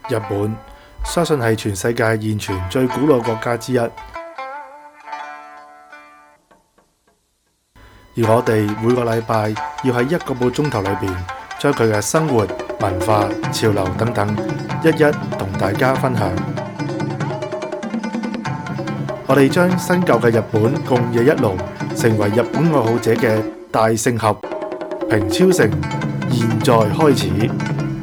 日本相信係全世界現存最古老國家之一，而我哋每個禮拜要喺1個半鐘頭裏邊，將佢嘅生活、文化、潮流等等，一一同大家分享。我哋將新舊嘅日本共冶一爐，成為日本愛好者嘅大聖合。平超城，現在開始。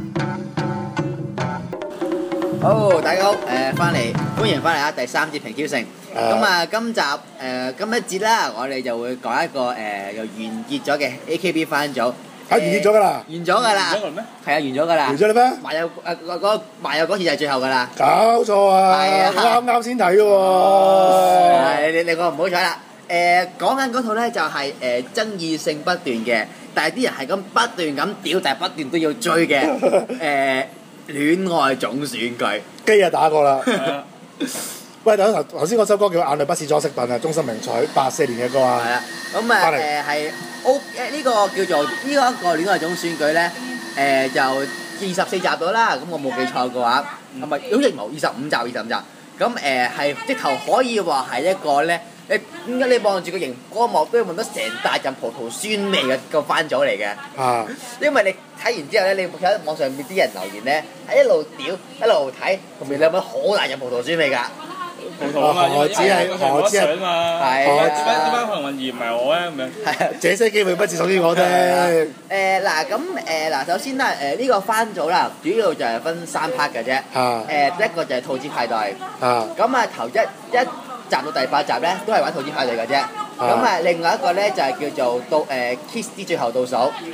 好，大家好，歡迎翻嚟啊！第3節平超城。今集今一節啦，我哋就會講一個又完結咗嘅 AKB 番組。 完結咗㗎啦！ 完咗㗎啦！係啊，完咗㗎啦！ 完咗啦咩？ 麻友嗰次就係最後㗎啦！ 搞錯啊！ 係啊， 啱啱先睇嘅喎。 係你個唔好彩啦！講緊嗰套咧就係爭議性不斷嘅，但係啲人係咁不斷咁屌，但係不斷都要追嘅戀愛總選舉。 機啊打過啦！喂，頭先嗰首歌叫《眼淚不是裝飾品》啊，中森明菜84年嘅歌啊。 係啊，咁係呢個叫做呢一個戀愛總選舉咧，就24集到啦。咁我冇記錯嘅話，係咪好似冇25集？咁係直頭可以話係一個咧。點解你望住個熒光幕都要聞到成大陣葡萄酸味嘅個番組嚟嘅？啊！因為你睇完之後咧，你喺網上面啲人留言咧，係一路屌一路睇，同埋你有冇好大陣葡萄酸味㗎？ 葡萄啊嘛，我知啊嘛， 係點解黃雲兒唔係我咧咁樣？ 係啊， 這些機會不是屬於我哋。 首先啦，呢個番組啦，主要就係分3 part 嘅啫。第一個就係兔子派對。咁頭一集到第8集咧，都係玩兔子派對嘅啫。咁另外一個咧就係叫做Kiss 之最後倒數。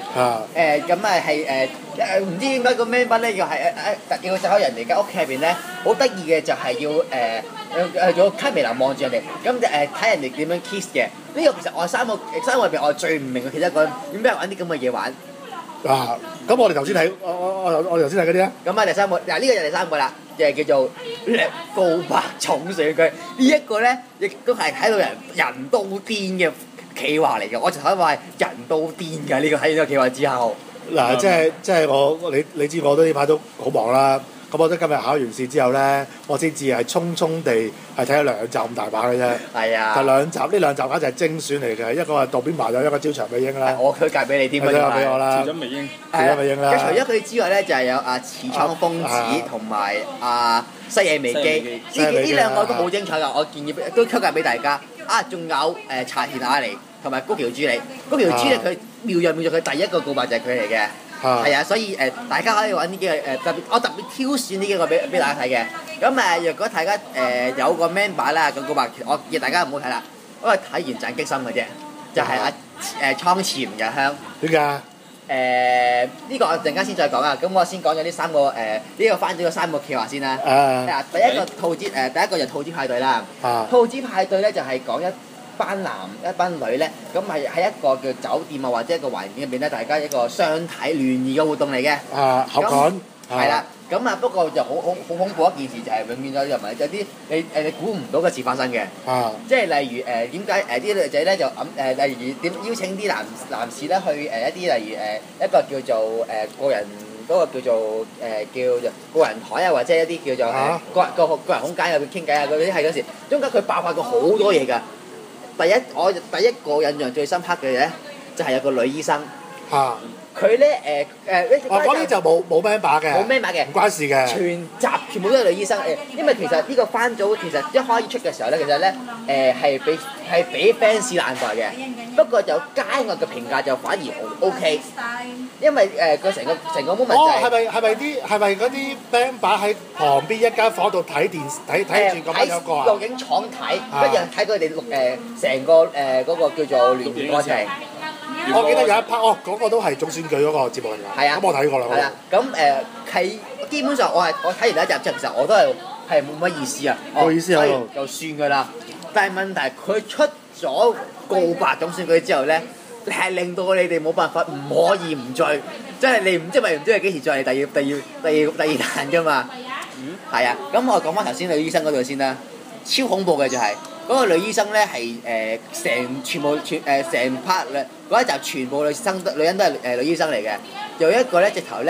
唔知點解個 member 咧要走喺人哋間屋企入邊咧，好得意嘅就係要用卡梅蘭望住人哋，咁睇人哋點樣 kiss 嘅。呢個其實我三個入邊我最唔明嘅其中一個點解玩啲咁嘅嘢玩。 咁我哋頭先睇我頭先睇嗰啲啊。 咁第三個呢個就第3個啦，就係叫做告白總選舉。呢一個咧亦都係睇到人都癲嘅企劃嚟嘅，我就可以話係人都癲㗎。呢個睇呢個企劃之後， 即係你知我都呢排都好忙啦。咁我覺得今日考完試之後咧，我先至係匆匆地係睇咗2集咁大把嘅啫。係啊。但2集呢2集簡直係精選嚟嘅，一個係渡邊麻友，一個朝長美英啦。 我推介俾你添啊！ 推介俾我啦。 朝長美英。 除咗佢之外咧，就係有池倉豐子同埋西野美紀。呢兩個都好精彩㗎，我建議都推介俾大家。仲有柴田亞梨同埋高橋朱里。高橋朱里佢妙在佢第一個告白就係佢嚟嘅。係啊，所以大家可以揾呢幾個我特別挑選呢幾個俾大家睇嘅。咁若果大家有個 member 啦，咁告白，我建議大家唔好睇啦，因為睇完盞激心嘅啫，就係倉持唔日香。 點解？ 呢個我陣間先再講啊。咁我先講咗呢3個呢個番組嘅3個企劃先啦。第一個第一個就兔子派對啦。兔子派對咧就係講一班女咧，咁係喺一個叫酒店啊，或者一個環境入邊咧，大家一個相睇聯誼嘅活動嚟嘅。合群。係啦，咁不過就好恐怖一件事，就係永遠有啲你估唔到嘅事發生嘅。即係例如點解啲女仔咧就例如點邀請啲男士咧去一啲例如一個叫做個人嗰個叫做叫做個人台啊，或者一啲叫做個人空間入邊傾偈啊，嗰啲係嗰時中間佢爆發過好多嘢㗎。我第一個印象最深刻嘅咧，就係有個女醫生。佢咧嗰啲就冇 member 嘅， 冇 member 嘅， 唔關事嘅。 全部都係女醫生。因為其實呢個番組其實一開始出嘅時候咧，其實咧係俾 fans 爛待嘅。不過有街外嘅評價就反而 OK， 因為佢成個 moment 係咪嗰啲 member 喺旁邊一間房度睇電視睇住咁樣有個錄影廠睇，跟住睇佢哋錄成個嗰個叫做聯誼過程。 我記得有一 part 嗰個都係總選舉嗰個節目嚟㗎。係啊，咁我睇過啦。 係啊，咁係基本上我睇完第1集之後，其實我都係冇乜意思啊。 冇意思啊， 就算㗎啦。但係問題佢出咗告白總選舉之後咧，係令到你哋冇辦法唔可以唔追，即係你唔知係幾時再嚟第二彈㗎嘛。係啊，咁我講翻頭先女醫生嗰度先啦，超恐怖嘅就係。嗰個女醫生咧係全 part 咧嗰一集全部女人都係女醫生嚟嘅，有一個咧直頭咧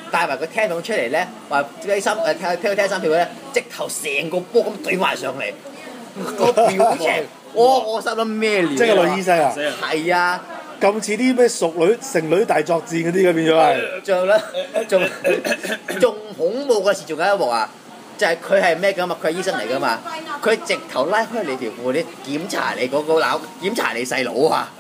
帶埋個聽筒出嚟咧，話聽三票咧，直頭成個波咁懟埋上嚟，個表情，我心諗咩料？ 即係個女醫生啊？ 係啊！ 咁似啲咩熟女剩女大作戰嗰啲咁變咗係。 仲恐怖嘅事仲有一幕啊！就係佢係咩㗎嘛？佢係醫生嚟㗎嘛？佢直頭拉開你條褲，你檢查你嗰個腦，檢查你細佬啊！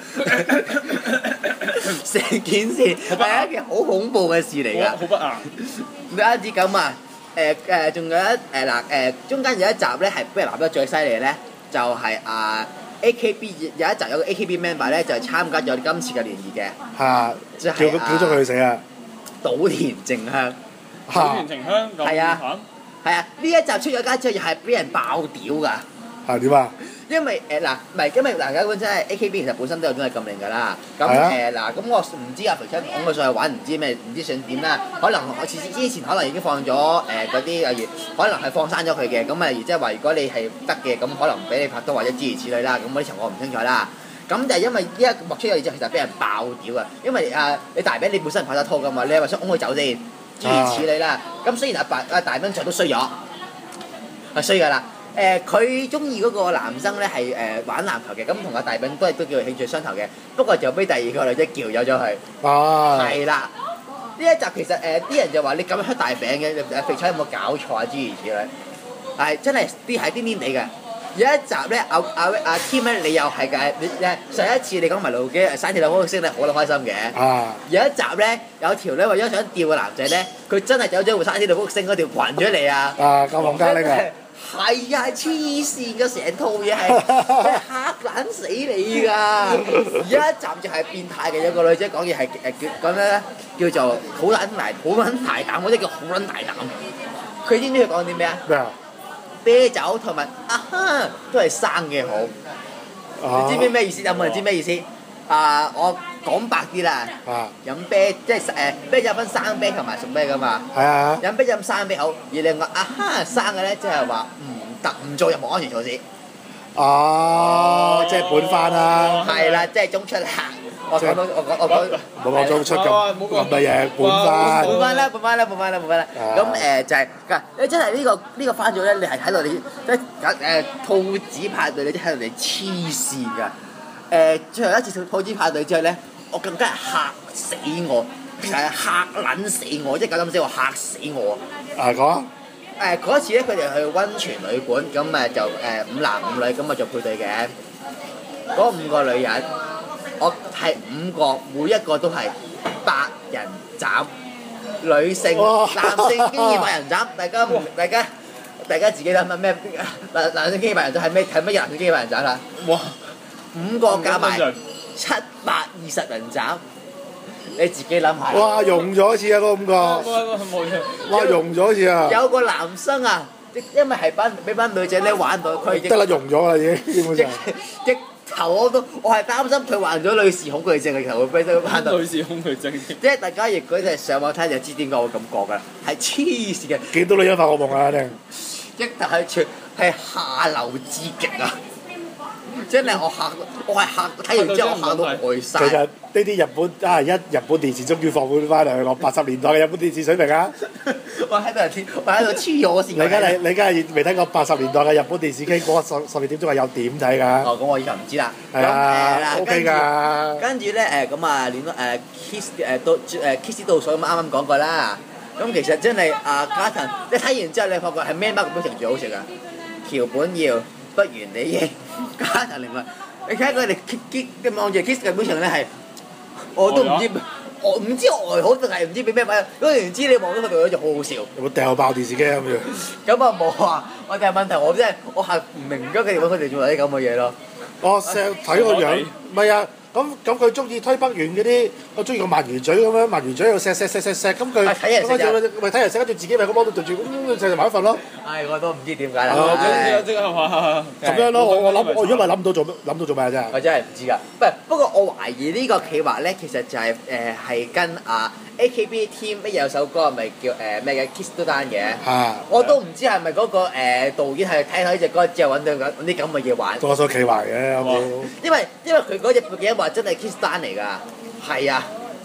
成件事係一件好恐怖嘅事嚟㗎。 好不雅。 唔單止咁啊！仲有中間有一集咧係俾人鬧得最犀利咧，就係AKB 有一集有個 AKB member 咧就係參加咗今次嘅聯誼嘅。 嚇！ 就係叫咗佢去死啊！ 島田靜香。 島田靜香咁慘。 係啊！呢一集出咗街之後，又係俾人爆屌㗎。 係點啊？ 因為因為大家本身係 AKB 其實本身都有種係禁令㗎啦。咁咁我唔知阿肥昌講佢上去玩唔知想點啦。可能之前可能已經放咗嗰啲例如可能係放生咗佢嘅。咁例如即係話如果你係得嘅，咁可能唔俾你拍拖或者諸如此類啦。咁嗰啲情況我唔清楚啦。咁就係因為呢一幕出咗之後，其實俾人爆屌啊！因為你大餅你本身係拍得拖㗎嘛，你係咪想擁佢走先？諸如此類啦。咁雖然阿大餅仔都衰咗，係衰㗎啦。佢中意嗰個男生咧係玩籃球嘅，咁同阿大餅都叫興趣相投嘅。不過就俾第二個女仔撬咗佢。係啦。呢一集其實啲人就話你咁樣出大餅嘅，肥仔有冇搞錯啊？諸如此類。係真係啲係癲癲地嘅。有一集咧，阿 Tim 咧，你又係嘅，上一次你講埋路機山鐵路嗰個聲咧，好開心嘅。有一集咧，有條女為咗想釣個男仔咧，佢真係走咗部山鐵路嗰星嗰條裙出嚟啊！ 咁黃嘉玲啊！ 係啊，係黐線嘅，成套嘢係嚇撚死你㗎！有一集就係變態嘅，有個女仔講嘢係講咩咧？叫做好撚大膽，或者叫好撚大膽。佢知唔知佢講啲咩啊？ 咩啊？ 啤酒同埋都係生嘅好，你知唔知咩意思？有冇人知咩意思？我講白啲啦，飲啤即係啤酒分生啤同埋熟啤噶嘛。係啊。飲啤酒生啤好，而另外生嘅咧，即係話唔做任何安全措施。 即係本番啦。 係啦，即係中出客。我講冇講中出咁嘅嘢，本番啦。 咁就係你真係呢個番組咧，你係睇到你兔子派對，你真係睇到你黐線㗎。最後一次兔子派對之後咧，我更加係嚇死我，係嚇撚死我，即係咁死我嚇死我。 講。 嗰次咧，佢哋去溫泉旅館，咁就5男5女咁做配對嘅。嗰5個女人。我係5個，每一個都係8人斬，女性、男性經驗8人斬，大家自己諗下咩？男性經驗8人斬係咩？係乜嘢男性經驗8人斬啦？哇！5個加埋720人斬，你自己諗下。 哇！溶咗一次啊！嗰5個。哇！溶咗一次啊！ 有個男生啊，因為係俾班女仔咧玩到，佢已經得啦，溶咗啦已經，基本上。 我係擔心佢患咗女士恐懼症嘅，其實會俾佢玩到。 女士恐懼症。 即係大家如果係上網睇就知點解我咁覺㗎啦，係黐線嘅。 見到女人發惡夢啊！一定。 一但係下流至極啊！真係我係嚇睇完之後我嚇到呆晒。 其實呢啲日本電視終於放寬翻嚟，我80年代嘅日本電視水平啊！ 我喺度黐咗我線。你而家係未睇過80年代嘅日本電視機嗰12點鐘係有點睇㗎？ 哦，咁我以後唔知啦。 係啊，OK 㗎。 跟住咧咁啊，kiss 倒數咁啱啱講過啦。咁其實真係加藤，你睇完之後你發覺係咩乜嘅表情最好食㗎？橋本耀不如你應加藤另外，你睇佢哋望住 kiss 嘅表情咧係，我都唔知。我唔知外好定係唔知俾咩位，總言之你望到佢哋嗰隻好好笑。有冇掉爆電視機咁樣？咁啊冇啊！我哋係問題，我真係我係唔明咗佢哋揾佢哋做啲咁嘅嘢咯。我成日睇個樣，唔係啊！咁佢中意推北園嗰啲，我中意個鰻魚嘴咁樣，鰻魚嘴又錫，咁佢咪睇人食，跟住自己咪個幫到對住，就埋一份咯。唉，我都唔知點解啦。咁樣咯，我如果咪諗到做咩啫？我真係唔知㗎。不過我懷疑呢個企劃咧，其實就係跟AKB Team 乜有首歌係咪叫咩嘅 Kiss 都單嘅？我都唔知係咪嗰個導演係睇呢隻歌之後揾啲咁嘅嘢玩。多數企劃嘅，因為佢嗰隻背景話真係 Kiss 單嚟㗎，係啊。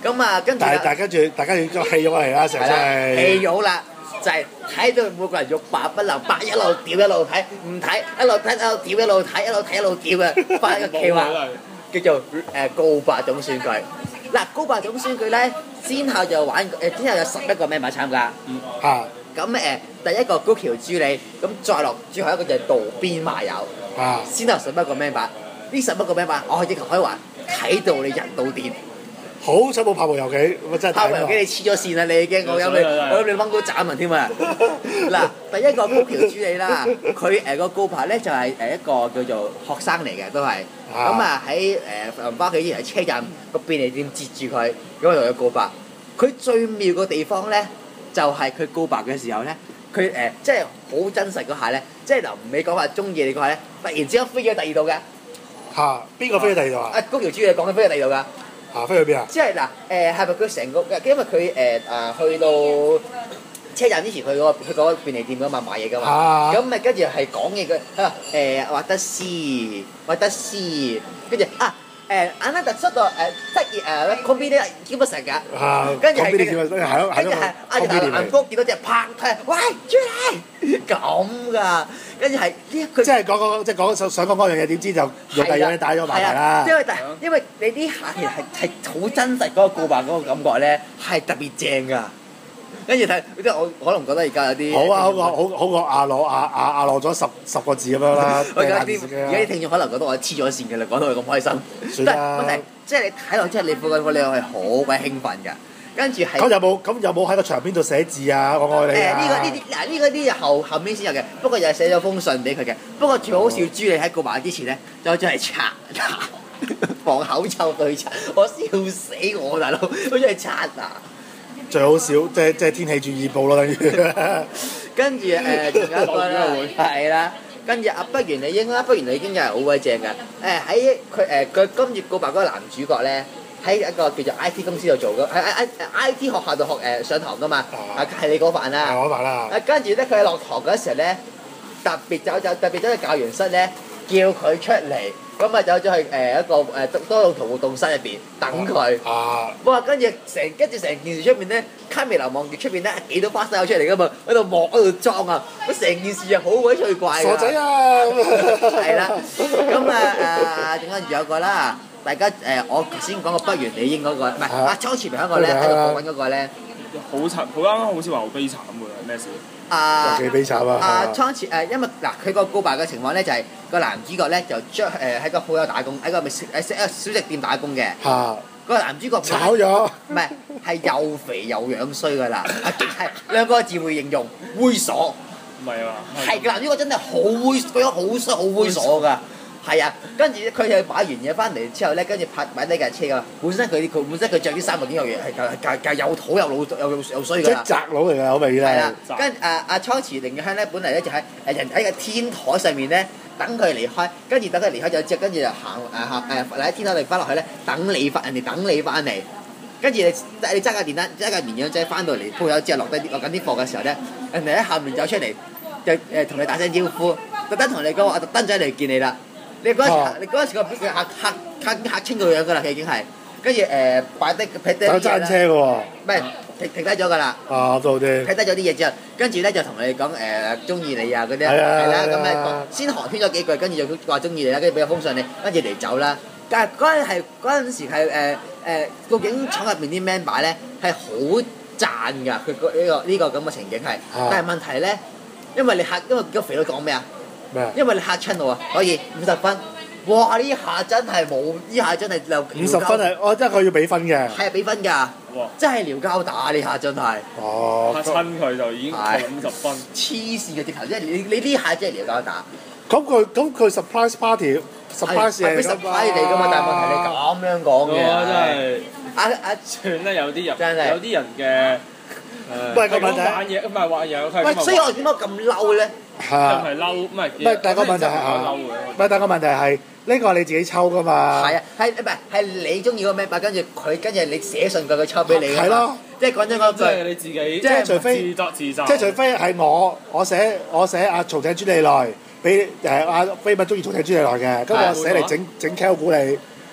咁啊，跟住但係大家要個戲肉嚟啦，成真係戲肉啦，就係睇到每個人欲罷不能，一路屌一路睇，唔睇一路睇一路屌一路睇，一路睇一路屌嘅，發一個企劃叫做告白總選舉。嗱，告白總選舉咧，先後就玩之後有11個 member 參加。 嚇。 咁第一個高橋朱莉，咁再落最後一個就係渡邊麻友。先後11個 member，呢11個 member 我亦可以話睇到你人到電。 好彩冇泡沫遊記，我真係泡沫遊記你黐咗線啦，你已經我諗你掹到斬人添啊！嗱，第一個高橋朱莉啦，佢個告白咧就係一個叫做學生嚟嘅都係，咁啊喺翻屋企之前喺車站個便利店截住佢，咁啊同佢告白。佢最妙個地方咧，就係佢告白嘅時候咧，佢即係好真實嗰下咧，即係臨尾講話中意你嗰下咧，突然之間飛咗第二度嘅。 嚇！邊個飛咗第二度啊？ 高橋朱莉講緊飛咗第二度㗎。 飛去邊啊？ 即係嗱，係咪佢成個？因為佢去到車站之前，去嗰個便利店嗰度買嘢㗎嘛。咁咪跟住係講嘢佢話得斯，跟住阿拉特出到質熱combine 咧叫乜成㗎？跟住係阿南哥見到隻拍佢，喂朱莉咁㗎，跟住係呢佢即係講想講嗰樣嘢，點知就用第二樣嘢帶咗埋嚟啦。 因為你啲下其實係好真實嗰個告白嗰個感覺咧，係特別正㗎。跟住睇，即係我可能覺得而家有啲好啊，好過阿羅咗十個字咁樣啦。 而家啲聽眾可能覺得我黐咗線嘅啦，講到佢咁開心。但係問題即係你睇落，即係你副嗰個靚係好鬼興奮㗎。跟住係咁有冇喺個牆邊度寫字啊？我愛你啊！ 呢啲後面先有嘅，不過又係寫咗封信俾佢嘅。不過最好笑，朱莉喺告白之前咧，就真係擦防口臭對擦，我笑死我大佬，佢真係擦啊！ 最好笑，即係天氣注意報咯，等於。 跟住仲有一個啦，係啦，跟住不如你應啦，不如你應又係好鬼正㗎。喺佢今次告白嗰個男主角咧，喺一個叫做 IT 公司度做嘅，喺IT 學校度學上堂㗎嘛，係你嗰範啦。係我範啦。跟住咧，佢喺落堂嗰時候咧，特別走去教員室咧，叫佢出嚟。咁啊走咗去一個多用途活動室入邊等佢。哇！跟住成件事出面咧，卡梅流望住出邊咧幾多花生友出嚟噶嘛，喺度望喺度裝啊！咁成件事啊好鬼趣怪㗎。 傻仔啊！ 係啦，咁點解有個啦？大家我頭先講個不如你應嗰個，唔係阿莊前面嗰個咧喺度講緊嗰個咧， 好慘，好啱好似話好悲慘㗎，咩事？ 幾悲慘啊！ 倉前因為嗱佢個告白嘅情況咧就係個男主角咧就將喺個鋪頭打工，喺個小食店打工嘅。個男主角炒咗。 唔係又肥又樣衰㗎啦，係兩個字會形容猥瑣。 唔係啊。 係個男主角真係好猥，佢好衰好猥瑣㗎。係啊，跟住佢就買完嘢翻嚟之後咧，跟住擺低架車㗎。本身佢着啲衫嗰啲又係又土又老又衰㗎。 即係宅佬嚟㗎，好明顯係。 係啦，跟阿倉池翎香咧，本嚟咧就喺人喺個天台上面咧等佢離開，跟住等佢離開咗之後，跟住就行喺天台度翻落去咧，人哋等你翻嚟。跟住你揸架電單揸架綿羊仔翻到嚟鋪頭之後落緊啲貨嘅時候咧，人哋喺下面走出嚟就同你打聲招呼，特登同你講話，我特登仔嚟見你啦。你嗰時個嚇清個樣㗎啦，佢已經係跟住擺低有揸車嘅喎， 唔係停低咗㗎啦。 都好啲。停低咗啲嘢之後，跟住咧就同你講中意你啊嗰啲，係啦咁咧先寒暄咗幾句，跟住就話中意你啦，跟住俾個封信你，跟住嚟走啦。但係嗰陣時係究竟廠入面啲 member 咧係好讚㗎，佢呢個咁嘅情景係，但係問題咧，因為個肥佬講咩啊？因為你嚇親我啊，可以50分。哇！呢下真係冇，呢下真係 50分係，即係佢要俾分嘅。 係俾分㗎，真係撩交打呢下真係。 嚇親佢就已經50分。 黐線嘅直頭，即係你呢下真係撩交打。 咁佢 surprise party，surprise 係佢 surprise 嚟㗎嘛？但係問題你咁樣講嘅， 真係算咧有啲人， 真係有啲人嘅唔係個問題， 玩嘢唔係玩嘢， 喂，所以我點解咁嬲咧？ 係嬲，唔係但係個問題係呢個係你自己抽㗎嘛？ 係啊，係你中意個咩吧？跟住你寫信佢抽俾你㗎嘛？ 係咯， 即係講真嗰句， 即係你自己， 即係除非自作自受， 即係除非係我寫阿曹井朱莉來俾阿飛敏中意曹井朱莉來嘅，咁我寫嚟整 Q 估你。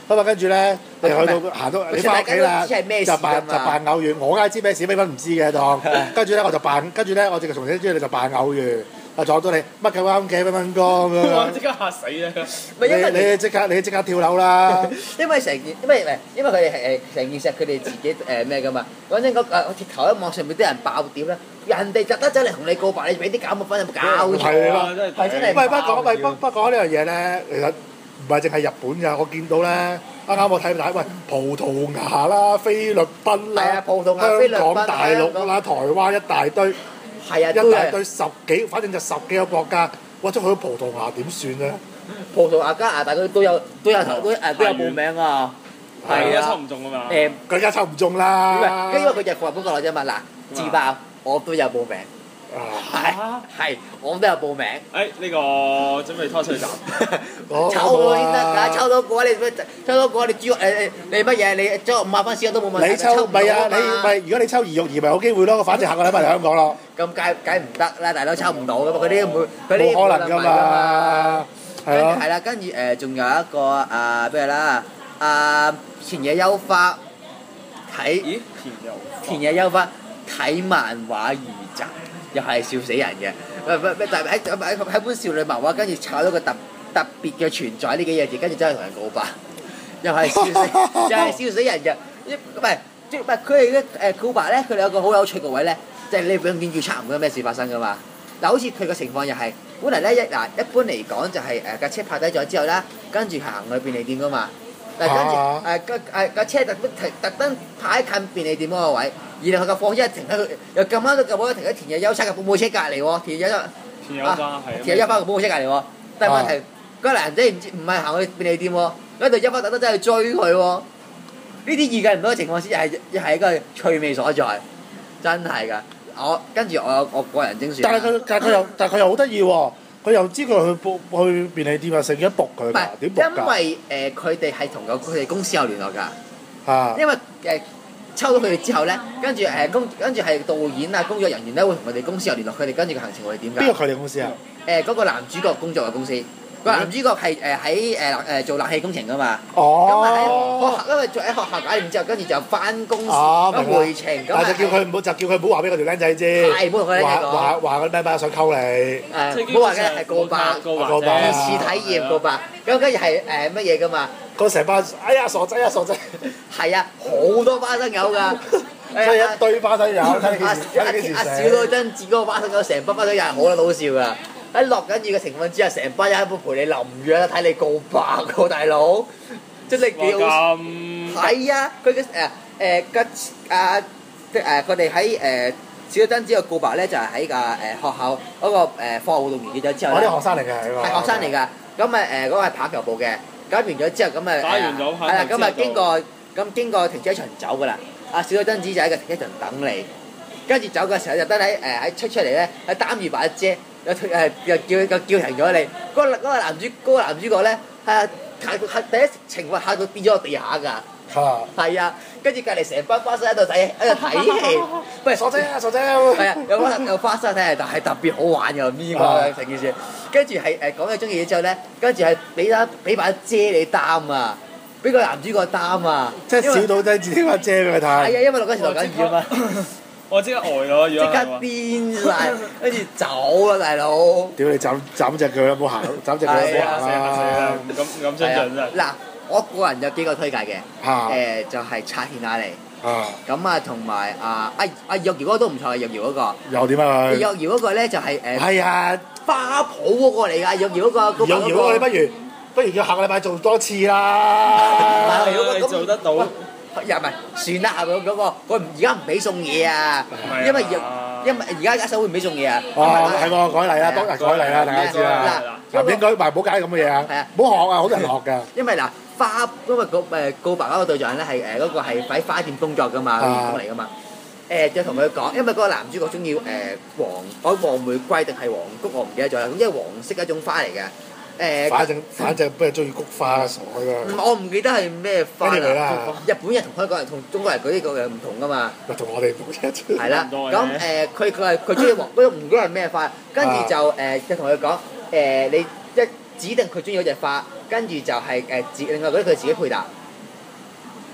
咁啊跟住咧，你去到行到你翻屋企啦，就扮偶遇，我梗係知咩事，繽紛唔知嘅當。跟住咧我就扮，跟住咧我直頭從此之後你就扮偶遇。撞到你乜咁啱嘅繽紛哥咁樣， 我即刻嚇死啦！ 你即刻跳樓啦！ 因為佢哋係成件事佢哋自己咩噶嘛？講真嗰鐵頭喺網上面啲人爆點啦，人哋特登走嚟同你告白，你俾啲減分有冇搞錯？ 係咯， 係真係。 不過呢樣嘢咧，其實唔係淨係日本㗎，我見到咧啱啱我睇喂葡萄牙啦、菲律賓啦、香港、大陸啦、台灣一大堆。 係啊， 一大堆反正就十幾個國家，哇！即去到葡萄牙點算咧？ 葡萄牙加拿大都有報名啊！ 係啊，抽唔中啊嘛！ 更加抽唔中啦！ 因為佢就符合本國內啫嘛。嗱，自爆我都有報名。係，我都有報名。 呢個準備拖出去集。 抽到先得㗎，抽到過你豬你乜嘢？你抽50分試都冇問題。 你抽唔係啊？如果你抽兒育兒咪有機會咯。反正下個禮拜嚟香港咯。 咁梗唔得啦，大佬抽唔到㗎嘛，佢啲冇可能㗎嘛。 係啦，跟住仲有一個咩啦？田野優花睇田野優花睇漫畫2集。又係笑死人嘅，但係喺本少女漫畫，跟住炒咗個特別嘅存在呢幾個字，跟住真係同人告白，又係笑死人嘅。唔係佢哋嘅告白咧，佢哋有個好有趣嘅位咧，就係你永遠要查唔到咩事發生噶嘛。嗱，好似佢個情況又係，本嚟咧一般嚟講就係架車泊低咗之後啦，跟住行去便利店噶嘛。但係跟住架車特登泊喺近便利店嗰個位。然後佢架貨車停喺佢，又咁啱都咁啱停喺田野優花嘅保姆車隔離喎，田野優花嘅保姆車隔離喎。但係問題嗰個男仔唔係行去便利店喎，嗰度優花特登真係追佢喎。呢啲預計唔到嘅情況之下，又係一個趣味所在，真係㗎。跟住我個人精算。 但係佢又好得意喎，佢又知佢去便利店啊，成日仆佢㗎，點仆㗎？ 因為佢哋係同佢哋公司有聯絡㗎。因為抽到佢哋之後咧，跟住係導演啊、工作人員咧會同佢哋公司有聯絡，佢哋跟住個行程會係點㗎？ 邊個佢哋公司啊？ 嗰個男主角工作嘅公司，個男主角係喺做冷氣工程㗎嘛。 哦。 咁因為喺學校搞掂之後，跟住就翻公司咁回程。 但係就叫佢唔好話俾個條僆仔知。 係，唔好同佢僆仔講。 話個僆仔想溝你。 唔好話嘅係告白，二次體驗告白。咁跟住係乜嘢㗎嘛？ 嗰成班，哎呀傻仔！ 係啊，好多花生友㗎。 所以一堆花生友，睇你幾時小島真子嗰個花生友，成班花生友係好好笑㗎。喺落緊雨嘅情況之下，成班人喺度陪你淋雨啦，睇你告白喎，大佬，真係幾好。係啊，佢嘅佢哋喺小島真子嘅告白咧，就係喺學校嗰個課外活動完結咗之後咧。 啲學生嚟嘅係學生嚟㗎。咁嗰個係棒球部嘅。搞完咗之後咁啊，係啦，咁啊經過停車場走㗎啦。小島真子就喺個停車場等你，跟住走嘅時候就得喺出嚟咧，喺擔住把遮，又叫停咗你。嗰個男主角咧係第一情況嚇到跌咗落地下㗎。係啊，跟住隔離成班花生喺度睇戲，喂傻仔！ 係啊，有花生睇，但係特別好玩㗎，咪嘛成件事。跟住係講起中意嘢之後咧，跟住係俾把遮你擔啊，俾個男主角擔啊。 即係小島真子拎把遮俾佢睇。係啊，因為落嗰時落緊雨啊嘛。 我即刻呆咗， 即刻癲晒，跟住走啦，大佬！ 屌你斬隻腳啦，唔好行，斬隻腳唔好行啦。 咁真係。 嗱，我個人有幾個推介嘅，就係拆獻雅尼。咁啊，同埋阿玉瑤嗰個都唔錯，玉瑤嗰個。又點啊？玉瑤嗰個咧就係係啊， 花圃嗰個嚟㗎，玉瑤嗰個。 玉瑤嗰個你不如叫下個禮拜做多次啦。 你做得到。 又唔係算啦，嗰個佢而家唔俾送嘢啊，因為而家一手會唔俾送嘢啊。 係喎，改例啦，當日改例啦，大家知啦。嗱，唔應該唔好搞啲咁嘅嘢啊。係啊，唔好學啊，好多人學㗎。因為嗱因為告白嗰個對象咧係嗰個係喺花店工作㗎嘛，員工嚟㗎嘛。就同佢講，因為嗰個男主角中意黃玫瑰定係黃菊，我唔記得咗啦。咁因為黃色一種花嚟嘅。 反正不如中意菊花傻㗎。 我唔記得係咩花啦。日本人同香港人同中國人嗰啲個唔同㗎嘛。 同我哋唔一樣。 係啦，咁佢中意黃，嗰唔記得係咩花，跟住就同佢講你指定佢中意嗰隻花，跟住就係另外嗰啲佢自己配搭。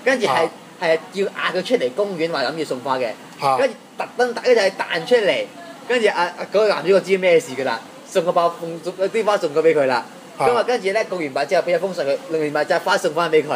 跟住係要嗌佢出嚟公園話諗住送花嘅，跟住特登跟住係彈出嚟，跟住嗰個男主角知咩事㗎啦，送個包啲花送咗俾佢啦，咁啊跟住咧告完白之後俾咗封信佢，另完白就花送翻俾佢。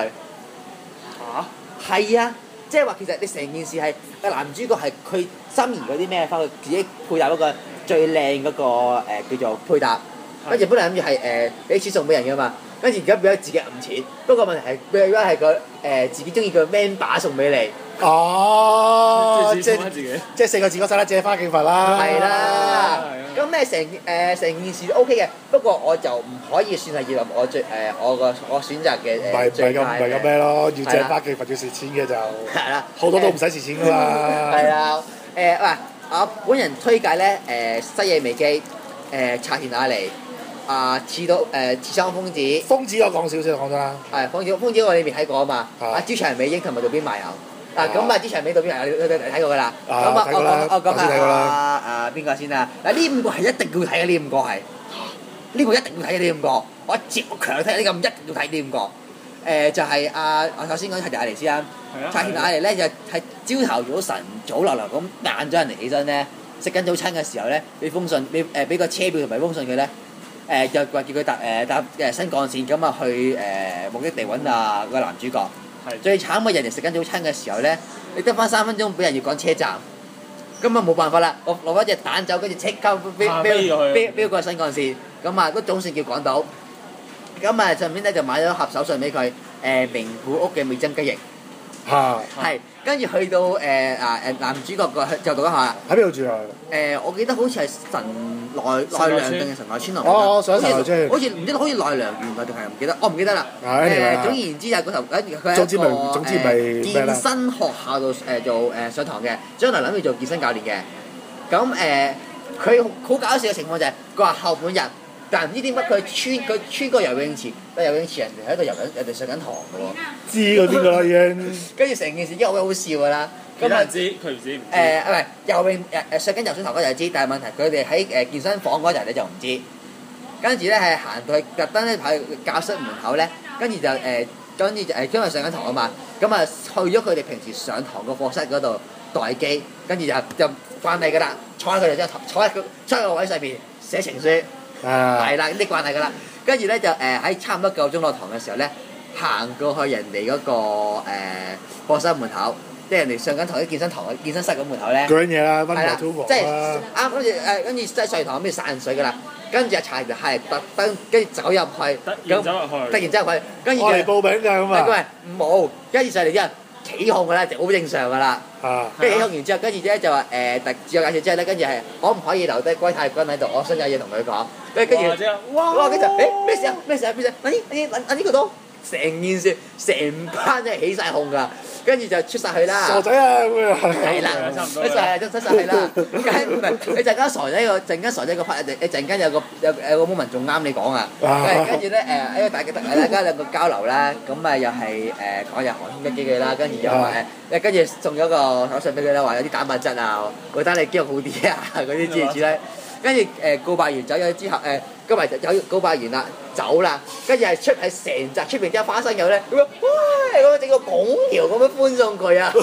係啊，即係話其實你成件事係男主角係佢心儀嗰啲咩花，佢自己配搭嗰個最靚嗰個叫做配搭，跟住本來諗住係俾錢送俾人㗎嘛，跟住而家變咗自己揞錢，不過問題係變咗係個自己中意個 man 把送俾你。 哦，即係4個字嗰首啦，借花敬佛啦。 係啦，咁咩成件事都 OK 嘅，不過我就唔可以算係要我選擇嘅唔係咁咩咯，要借花敬佛要蝕錢嘅就係啦，好多都唔使蝕錢㗎嘛。 係啊，我本人推介咧西野美基、柴田亞梨、刺桑豐子。 豐子我講少少講咗啦。係豐子我哋未睇過啊嘛，朝長美英同埋渡邊麻友。咁朝長美渡邊麻友你睇過㗎啦。咁我講下邊個先啊？嗱呢5個係一定要睇嘅，呢5個係。呢個一定要睇嘅呢5個，我強睇呢個，一定要睇呢5個。就係我首先講柴田亞梨先啦。柴田亞梨咧就係朝頭早晨早流流咁晏咗人嚟起身咧，食緊早餐嘅時候咧，俾封信俾個車票同埋封信佢咧，就話叫佢搭新幹線咁啊去目的地揾個男主角。最慘嘅人哋食緊早餐嘅時候咧，你得翻3分鐘俾人要趕車站，咁啊冇辦法啦，我攞翻隻蛋走，跟住即刻飆過新幹線，咁啊都總算叫趕到。咁啊上面咧就買咗盒手信俾佢，名古屋嘅味噌雞翼。係，跟住去到男主角就讀一下。 喺邊度住啊？ 我記得好似係奈良定係神奈川咯。 哦，上神奈川。 好似唔知好似奈良縣定係唔記得，我唔記得啦。總言之就嗰頭佢係總之咪健身學校度做上堂嘅，將來諗住做健身教練嘅。咁佢好搞笑嘅情況就係佢話後半日。但唔知點解佢穿個游泳池，游泳池人哋喺度人哋上緊堂嘅喎。知嗰邊個啦已經。跟住成件事已經好好笑㗎啦。 咁啊知，佢唔知唔知。 唔係游泳上緊游水堂嗰陣就知，但係問題佢哋喺健身房嗰陣你就唔知。跟住咧係行到去特登咧喺教室門口咧，跟住就因為上緊堂啊嘛，咁啊去咗佢哋平時上堂個課室嗰度待機，跟住就慣例㗎啦，坐喺佢哋張台，坐喺個位上邊寫情書。係啦，呢慣係㗎啦。跟住咧就喺差唔多夠鐘落堂嘅時候咧，行過去人哋嗰個課室門口，即係人哋上緊堂啲健身室嘅門口咧。嗰樣嘢啦，溫和土和啦。即係啱跟住即係上堂咁要散水㗎啦。跟住阿柴就係特登跟住走入去，突然走入去，跟住我嚟報名㗎咁啊。佢話冇，跟住上嚟之後起哄㗎啦，就好正常㗎啦。跟住起哄完之後，跟住咧就話自我介紹之後咧，跟住係可唔可以留低龜太君喺度？我想有嘢同佢講。跟住哇！跟住咩事啊？呢個都成件事成班真係起晒哄㗎，跟住就出晒去啦。傻仔啊！咁樣係啦，出晒去啦。你陣間傻仔個 part，你陣間有個 moment 仲啱你講啊。跟住咧大家兩個交流啦，咁啊又係講日韓空嘅機器啦，跟住又話跟住送咗個手信俾佢啦，話有啲蛋白質啊，會等你肌肉好啲啊，嗰啲之類之類。跟住告白完走咗之後告白完啦走啦，跟住係成扎出邊啲花生油咧，咁樣哇整個拱橋咁樣歡送佢啊！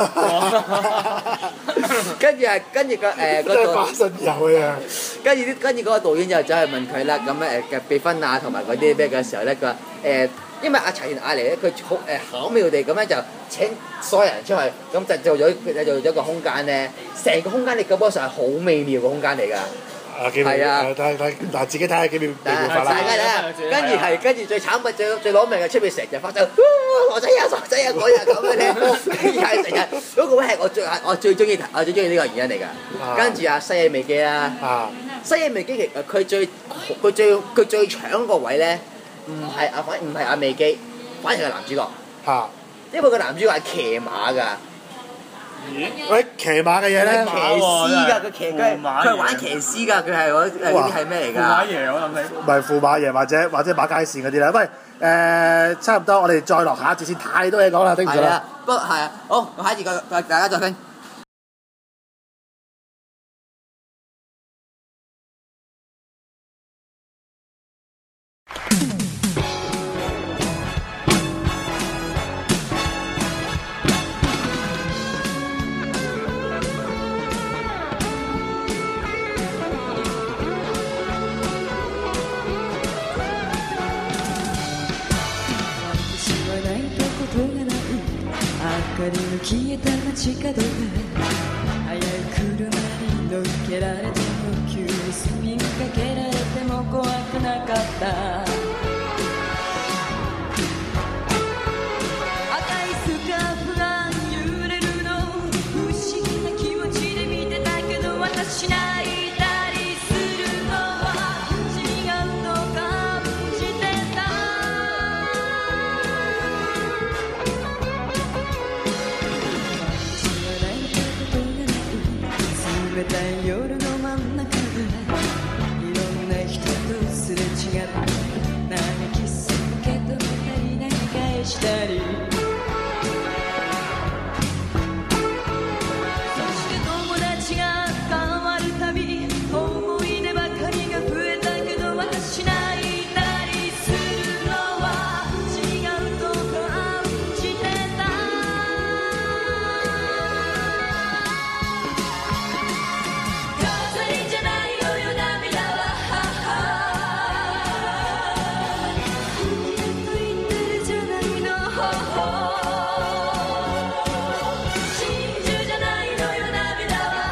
跟住個花生油啊！跟住嗰個導演就走去問佢啦，咁嘅備婚啊同埋嗰啲咩嘅時候咧，佢話因為阿柴田亞梨咧，佢好巧妙地咁樣就請所有人出去，咁就做咗個空間咧，成個空間你感覺上係好美妙嘅空間嚟㗎。係啊，但自己睇下幾秒法啦。跟住最慘嘅最攞命嘅出邊成日發生，傻仔啊嗰日咁嘅咧，係成日嗰個位係我最中意呢個原因嚟㗎。跟住西野美基啦，西野美基其實佢最搶個位咧，唔係阿美基，反而係男主角。因為個男主角係騎馬㗎。喂，騎馬嘅嘢咧，騎師㗎，佢係玩騎師㗎，佢係嗰啲係咩嚟㗎？駙馬爺我諗起。唔係駙馬爺或者馬街線嗰啲啦。喂，差唔多，我哋再落下一節先，太多嘢講啦，頂唔順啦。係啊，不過係啊，好，下一節大家再傾。 りの消えた街角で速い車に乗っけられても急にスピンかけられても怖くなかった赤いスカーフが揺れるの不思議な気持ちで見てたけど私泣いたりするのは違うと感じてた冷たい夜の真ん中でいろんな人とすれ違って何キス受け止めたり投げ返したりそして友達が変わるたび思い出ばかりが増えたけど私泣いたりするのは違うと感じてた飾りじゃないのよ涙はと言ってるじゃないの真珠じゃないのよ涙は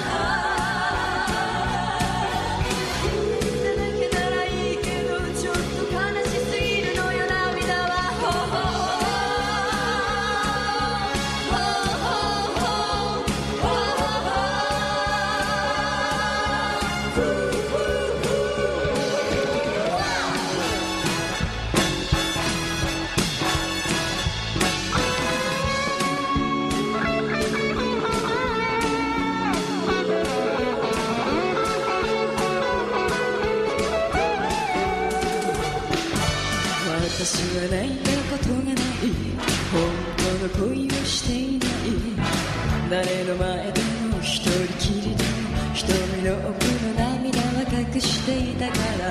言っただけならいいけどちょっと悲しすぎるのよ涙は私は泣いたことがない本当の恋をしていない誰の前でも一人きりでも瞳の奥の涙は隠していたから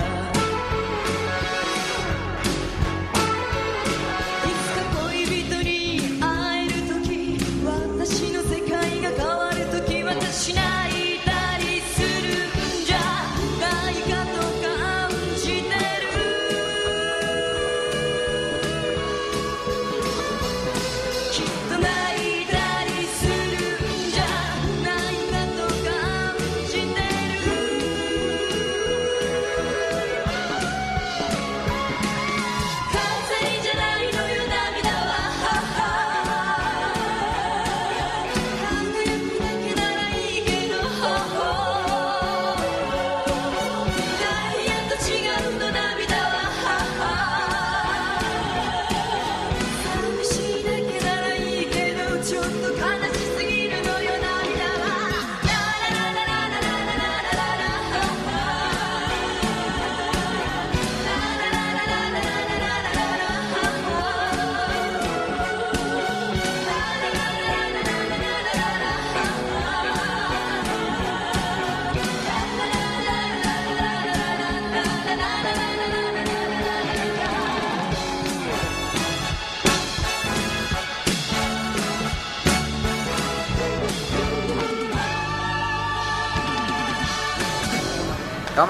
いつか恋人に会える時私の世界が変わる時私泣いたりするんじゃないかと感じてるきっと泣いたりするんじゃないかと感じてる風じゃないのよ涙は輝くだけならいいけどダイヤと違うの涙は寂しいだけならいいけどちょっと悲しすぎるのよ涙はララララララララララ咁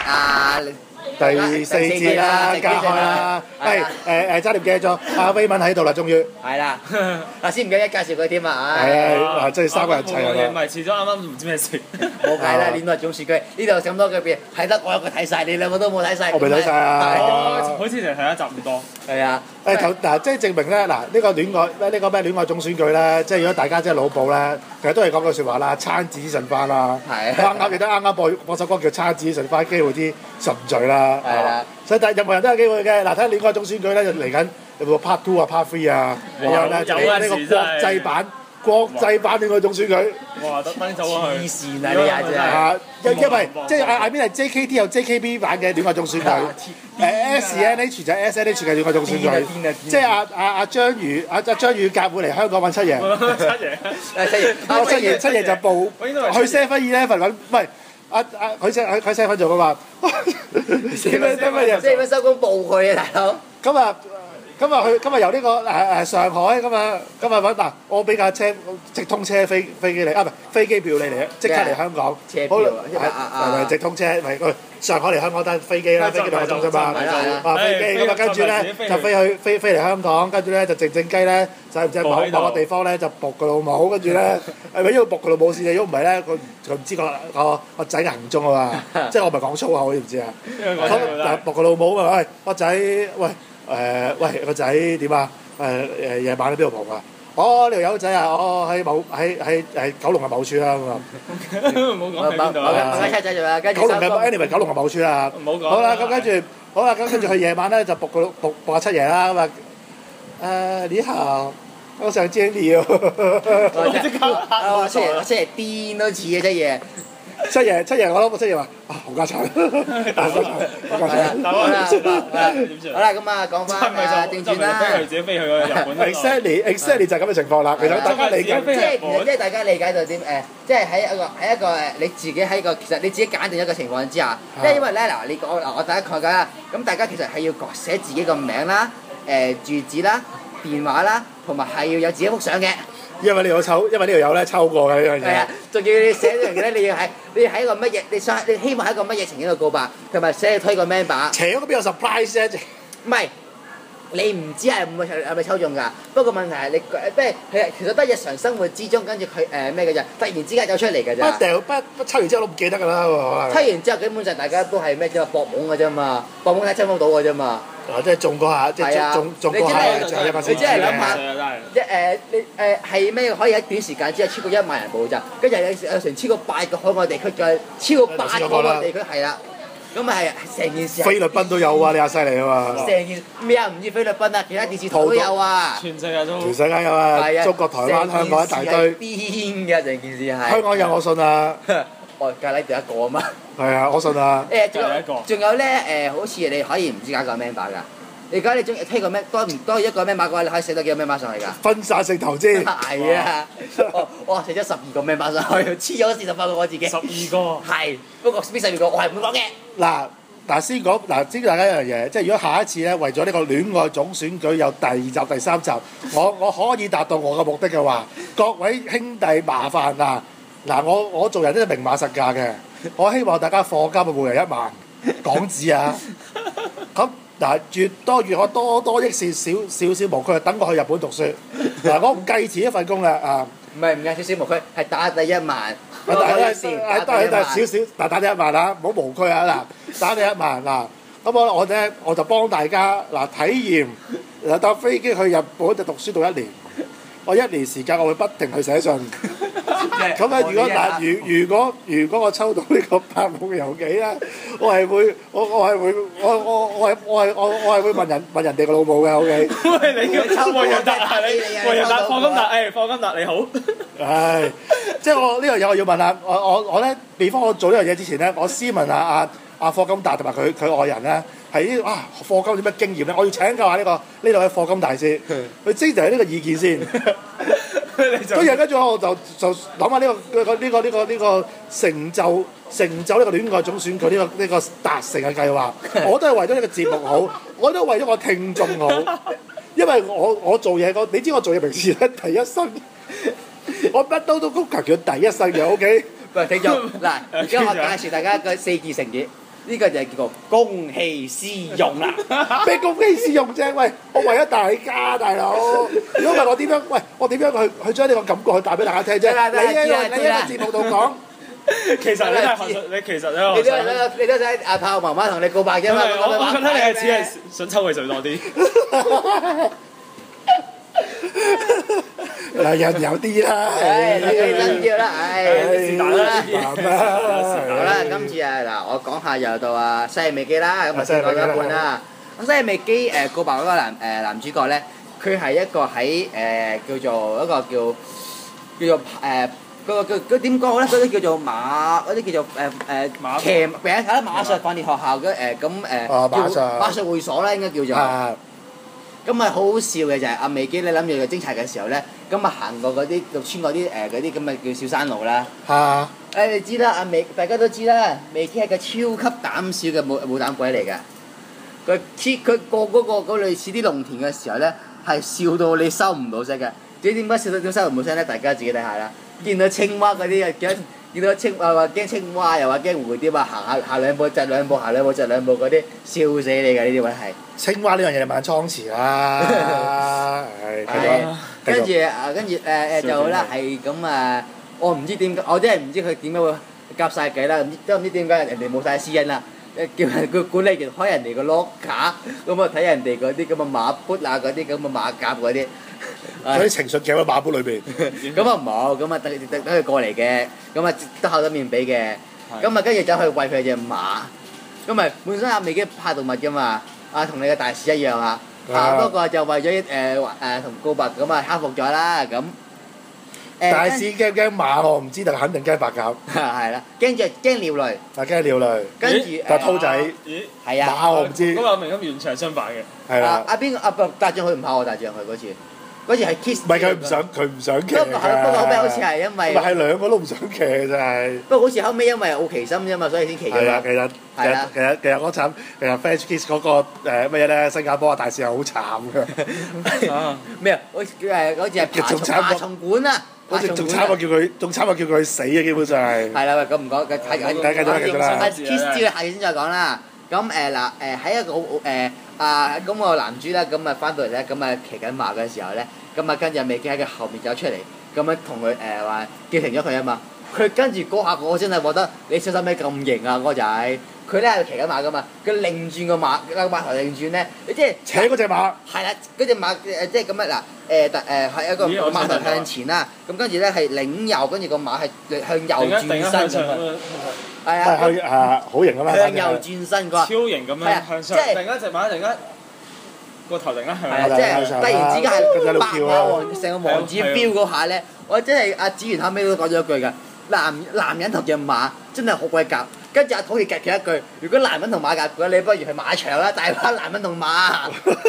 第四節啦，加開啦，揸碟記咗，阿威文喺度啦，終於。 係啦，先唔記得介紹佢添啊！ 係啊，即係三個人齊唔啦。 係遲咗啱啱唔知咩事。 冇計啦，戀愛總選舉呢度咁多嘅片，係得我一個睇晒，你兩個都冇睇晒。 我未睇晒啊！ 好似淨係睇一集唔多。 係啊。 嗱，即係證明咧，嗱呢個戀愛呢個咩戀愛總選舉咧，即係如果大家即係腦補咧，其實都係講句説話啦，撐子順翻啦。係。記得啱播首歌叫《撐子順翻》，機會啲順序啦。係啦。所以但任何人都有機會嘅。嗱，睇下戀愛總選舉咧，就嚟緊有冇 Part 2啊、Part 3啊？有呢個國際版戀愛總選舉。 哇！特登走咗去。 黐線啊！呢下真係。 因為即係I mean係 JKT 有 JKB 版嘅戀愛總選舉，SNH 就 SNH 嘅戀愛總選舉，即係阿章魚甲會嚟香港揾七爺，七爺就報去 7-11揾，唔係佢 7-11做噶嘛，7-11收工報佢啊大佬。咁今日由呢個上海咁啊揾嗱，我俾架車直通車飛機嚟啊，唔係飛機票你嚟，即刻嚟香港。 車票係直通車，咪上海嚟香港得飛機啦，飛機2個鐘啫嘛。飛機咁啊，跟住咧就飛嚟香港，跟住咧就靜雞咧，就某個地方咧就仆個老母，跟住咧係咪要仆個老母先嘅？如果唔係咧，佢唔知個仔行蹤啊嘛，即係我咪講粗口，你唔知啊？仆個老母啊！喂，個仔喂個仔點啊？夜晚喺邊度蒲啊？呢條友仔啊，喺九龍嘅某處啦咁啊。 唔好講喺邊度啦。 買車仔做啊，跟住九龍嘅 anyway 九龍嘅某處啦。 唔好講。 好啦，咁跟住佢夜晚咧就仆阿七爺啦咁啊。你好，我想見你哦。 七爺癲都似嘅七爺。 七爺，我諗七爺話好家產，好家產。 好啦，咁啊講翻電轉啦。 自己飛去日本。 exactly 就係咁嘅情況啦。其實大家理解， 即係大家理解到點即係喺一個你自己喺個其實你自己揀定一個情況之下，因為咧嗱，我第一概㗎啦，咁大家其實係要寫自己個名啦、住址啦、電話啦，同埋係要有自己幅相嘅。 因為呢條友咧抽過嘅呢樣嘢。係啊， 仲要你寫呢樣嘢咧，你要喺一個乜嘢？你希望喺一個乜嘢情景度告白，同埋寫推個 member。 邪嗰邊有 surprise 啫， 唔係，你唔知係咪抽中㗎？不過問題係你即係其實都係日常生活之中，跟住佢咩嘅啫？突然之間走出嚟㗎咋？ 抽完之後都唔記得㗎啦喎。 抽完之後基本上大家都係咩啫？搏懵㗎啫嘛，搏懵睇抽唔到㗎啫嘛。 即係中嗰下，即係中嗰下， 你真係諗下，你係咩可以喺短時間之內超過1萬人報咋？跟住有成超過8個海外地區嘅，超過8個海外地區係啦。咁咪係成件事。 菲律賓都有啊！你阿犀利啊嘛！ 成件咩啊？唔知菲律賓啊，其他電視台都有啊。 全世界都。 全世界有啊！中國、台灣、香港一大堆。 癲嘅成件事係。 香港有我信啊！ 我隔離第一個啊嘛。 係啊，我信啊。 仲有咧好似你可以唔知加個 member 㗎。如果你中意推個咩多一個 member 嘅話，你可以寫多幾個 member 上去㗎。 分散性投資。 係啊，我寫咗12個 member 上去，黐咗48個我自己。 12個。係， 不過邊12個我係唔會講嘅。 嗱先講知大家一樣嘢，即係如果下一次咧為咗呢個戀愛總選舉有第2集、第3集，我可以達到我嘅目的嘅話，各位兄弟麻煩嗱我做人都係明碼實價嘅，我希望大家課金每人1萬港紙啊，咁。越多越可多益善，少無區，等我去日本讀書。我唔計錢一份工啦唔係少無區，係打第1萬。 打少少，打第1萬啦，唔好無區啊打第1萬咁我就幫大家體驗搭飛機去日本就讀書讀1年。我1年時間我會不停去寫信。咁如果我抽到呢個百無遊記咧，我係會問人哋個老母嘅 ，OK。 喂，你叫黃仁達啊？黃仁達，霍金達，霍金達你好。 即係我呢樣嘢我要問下我咧，before我做呢樣嘢之前咧，我先問下霍金達同埋佢愛人咧，係霍金有咩經驗咧？我要請教下呢度嘅霍金大師，佢徵就係呢個意見先。跟住我就諗下呢個成就呢個戀愛總選舉呢個達成嘅計劃，我都係為咗呢個節目好，我都為咗我聽眾好，因為我做嘢你知我做嘢平時咧第一身，我不嬲都高強叫第一身嘅 ，OK。 喂，聽眾嗱，而家我介紹大家一個4字成語。呢個就係叫做公器私用啦！ 咩公器私用啫？喂，我為咗大家，大佬。如果唔係我點樣去將呢個感覺去帶俾大家聽啫？你喺個節目度講， 其實你係學術， 你都使阿炮媽媽同你告白啫嘛？ 我覺得你係只係想抽佢水多啲。 人有啲啦， 你真要啦，是但啦。好啦，今次我講下又到西野未基啦，咁先講咗一半啦。西野未基告白嗰個男主角咧，佢係一個喺叫做一個叫做嗰點講咧？嗰啲叫做騎名馬術訓練學校嘅馬術會所啦，應該叫做。咁咪好好笑嘅就係阿未基，你諗住去偵察嘅時候咧，咁啊行過嗰啲陸村嗰啲嗰啲咁嘅叫小山路啦。你知啦，大家都知啦，未基係個超級膽小嘅冇膽鬼嚟㗎。 佢過嗰類似啲農田嘅時候咧，係笑到你收唔到聲嘅。至於點解笑到點收唔到聲咧？大家自己睇下啦。見到青蛙嗰啲又驚，見到話驚青蛙，又話驚蝴蝶啊，行兩步窒兩步，行兩步窒兩步嗰啲，笑死你㗎！呢啲位係。 青蛙呢樣嘢你問莊慈啦，係。 跟住就咧係咁啊！我唔知點解，我真係唔知佢點解會夾晒計啦，都唔知點解人哋冇晒私隱啦。叫人個管理員開人哋個 locker，咁啊睇人哋嗰啲咁嘅馬砵啊，嗰啲咁嘅馬甲嗰啲， 嗰啲情緒夾喺馬砵裏邊。 咁啊冇，咁啊等佢過嚟嘅，咁啊都厚咗面俾嘅，咁啊跟住走去餵佢隻馬，咁咪本身阿美基怕動物㗎嘛，同你嘅大使一樣啊，不過就為咗同告白咁啊克服咗啦咁。 大使驚唔驚馬我唔知，但係肯定驚白鴿。 係啦，驚鳥類。 驚鳥類。 跟住但係兔仔。 係啊。 馬我唔知。 咁阿明咁完全係相反嘅。 係啦。 大象佢唔怕我大象佢嗰次係 kiss。 唔係佢唔想騎。 不過後尾好似係因為。 係兩個都唔想騎真係。 不過好似後尾因為好奇心啫嘛，所以先騎嘅。 係啊，其實嗰陣French kiss 嗰個乜嘢咧？新加坡大使係好慘㗎。 咩啊？好似係爬蟲館啊！ 嗰隻仲慘過叫佢去死啊！基本上係。係啦，咁唔講，繼續啦。kiss 之後下次先再講啦。咁喺一個咁個男主咧，咁啊翻到嚟咧，咁啊騎緊馬嘅時候咧，咁啊跟住美基喺佢後面走出嚟，咁樣同佢話叫停咗佢啊嘛。佢跟住嗰下我真係覺得你小心咩咁型啊哥仔！佢咧係騎緊馬噶嘛，佢擰轉個馬頭擰轉咧，你即係扯嗰隻馬。係啦，嗰隻馬即係咁樣嗱係一個馬頭向前啦，咁跟住咧係擰右，跟住個馬係向右轉身咁樣。係啊， 好型啊嘛！ 向右轉身個。 超型咁樣向上。突然間隻馬突然間個頭突然間向。 係啊，即係突然之間係白馬王成個王子 feel 嗰下咧，我真係阿子源後尾都講咗一句㗎。男人同隻馬真係好鬼夾，跟住阿土亦夾佢一句：如果男人同馬夾嘅，你不如去馬場啦，大把男人同馬。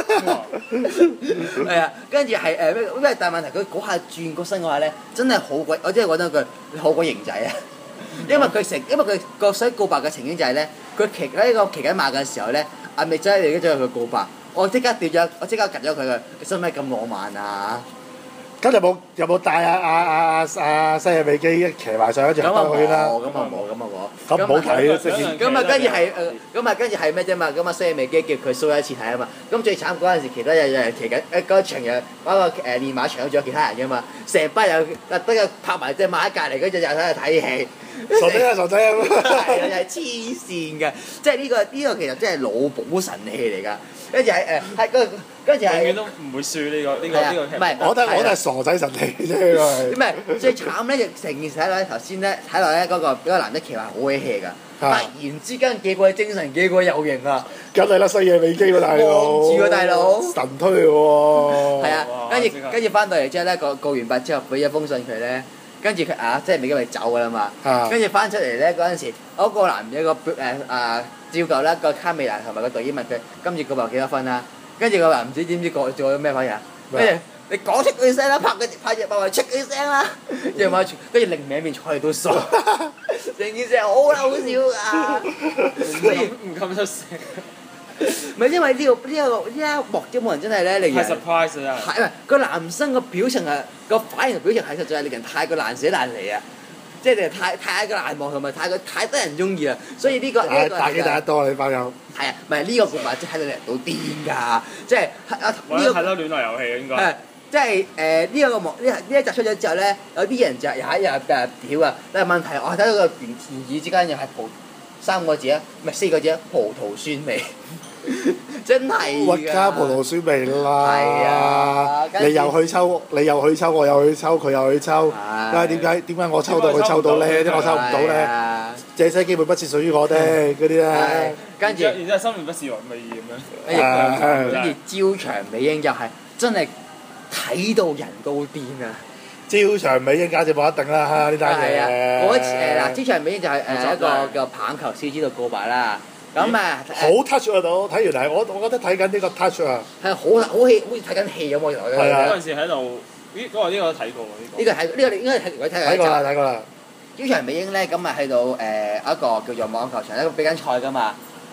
係啊，跟住係因為大問題，佢嗰下轉個身嗰下咧，真係好鬼，我真係講咗句好鬼型仔啊！因為佢個想告白嘅情景就係咧，佢騎緊馬嘅時候咧，阿美仔嚟咗佢告白，我即刻夾咗佢嘅，你使唔使咁浪漫啊？ 咁有冇帶西野美基騎埋上一隻去啦？ 咁啊冇。 咁唔好睇咁啊跟住係咩啫嘛？咁啊西野美基叫佢 show 一次睇啊嘛。咁最慘嗰陣時，其他有人騎緊嗰場又嗰個練馬場仲有其他人㗎嘛。成班又特登又拍埋隻馬喺隔離嗰隻又喺度睇戲。 傻仔啊！ 係啊，係黐線嘅，即係呢個其實真係腦補神器嚟㗎。跟住跟住係永遠都唔會輸呢個劇。 唔係， 我覺得係傻仔神器啫。 唔係最慘咧，成件事睇落咧，頭先咧睇落咧嗰個男的騎馬好鬼 hea 㗎，突然之間幾鬼精神，幾鬼有型啊！ 梗係啦，西野美基喎大佬， 望住喎大佬， 神推喎。 係啊，跟住翻到嚟之後咧，告完白之後俾咗封信佢咧。跟住佢即係美基咪走㗎啦嘛，跟住翻出嚟咧嗰陣時，嗰個男嘅個照舊啦，個卡美蘭同埋個導演問佢今次告白幾多分啊？跟住個男唔知點知做咗咩反應啊？跟住你講出句聲啦，拍隻白話出句聲啦，跟住另一面坐喺度傻，成件事好好笑㗎， 唔敢出聲。 唔係因為呢一幕都冇人真係咧令人太 surprise 啦！ 係個男生個表情個反應表情係實在係令人太過難捨難離啊！即係太過難忘同埋太得人中意啊！所以呢個打機打得多你班友。 係啊，唔係呢個告白真係睇到人到癲㗎！即係呢個睇到戀愛遊戲應該。 係即係呢一個幕呢一集出咗之後咧，有啲人就又喺入屌啊！但係問題我睇到個言語之間又係3個字啊，唔係4個字啊，葡萄酸味。真係㗎！ 加葡萄酸味啦！ 係啊！ 你又去抽，我又去抽，佢又去抽。點解我抽到佢抽到咧？我抽唔到咧？這些機會不是屬於我的嗰啲咧。 跟住， 然之後心願不是完美咁樣。 跟住朝長美英又係真係睇到人都癲啊！ 朝長美英簡直冇一定啦呢單嘢。 嗰次朝長美英就係一個叫棒球師知道告白啦。咁好 touch 啊！到睇完係我覺得睇緊呢個 touch 啊， 係好戲，好似睇緊戲咁喎。 係啊！ 嗰陣時喺度，呢個都睇過呢個應該睇過啦。 朝長美英咧，咁咪去到一個叫做網球場，一個比緊賽㗎嘛。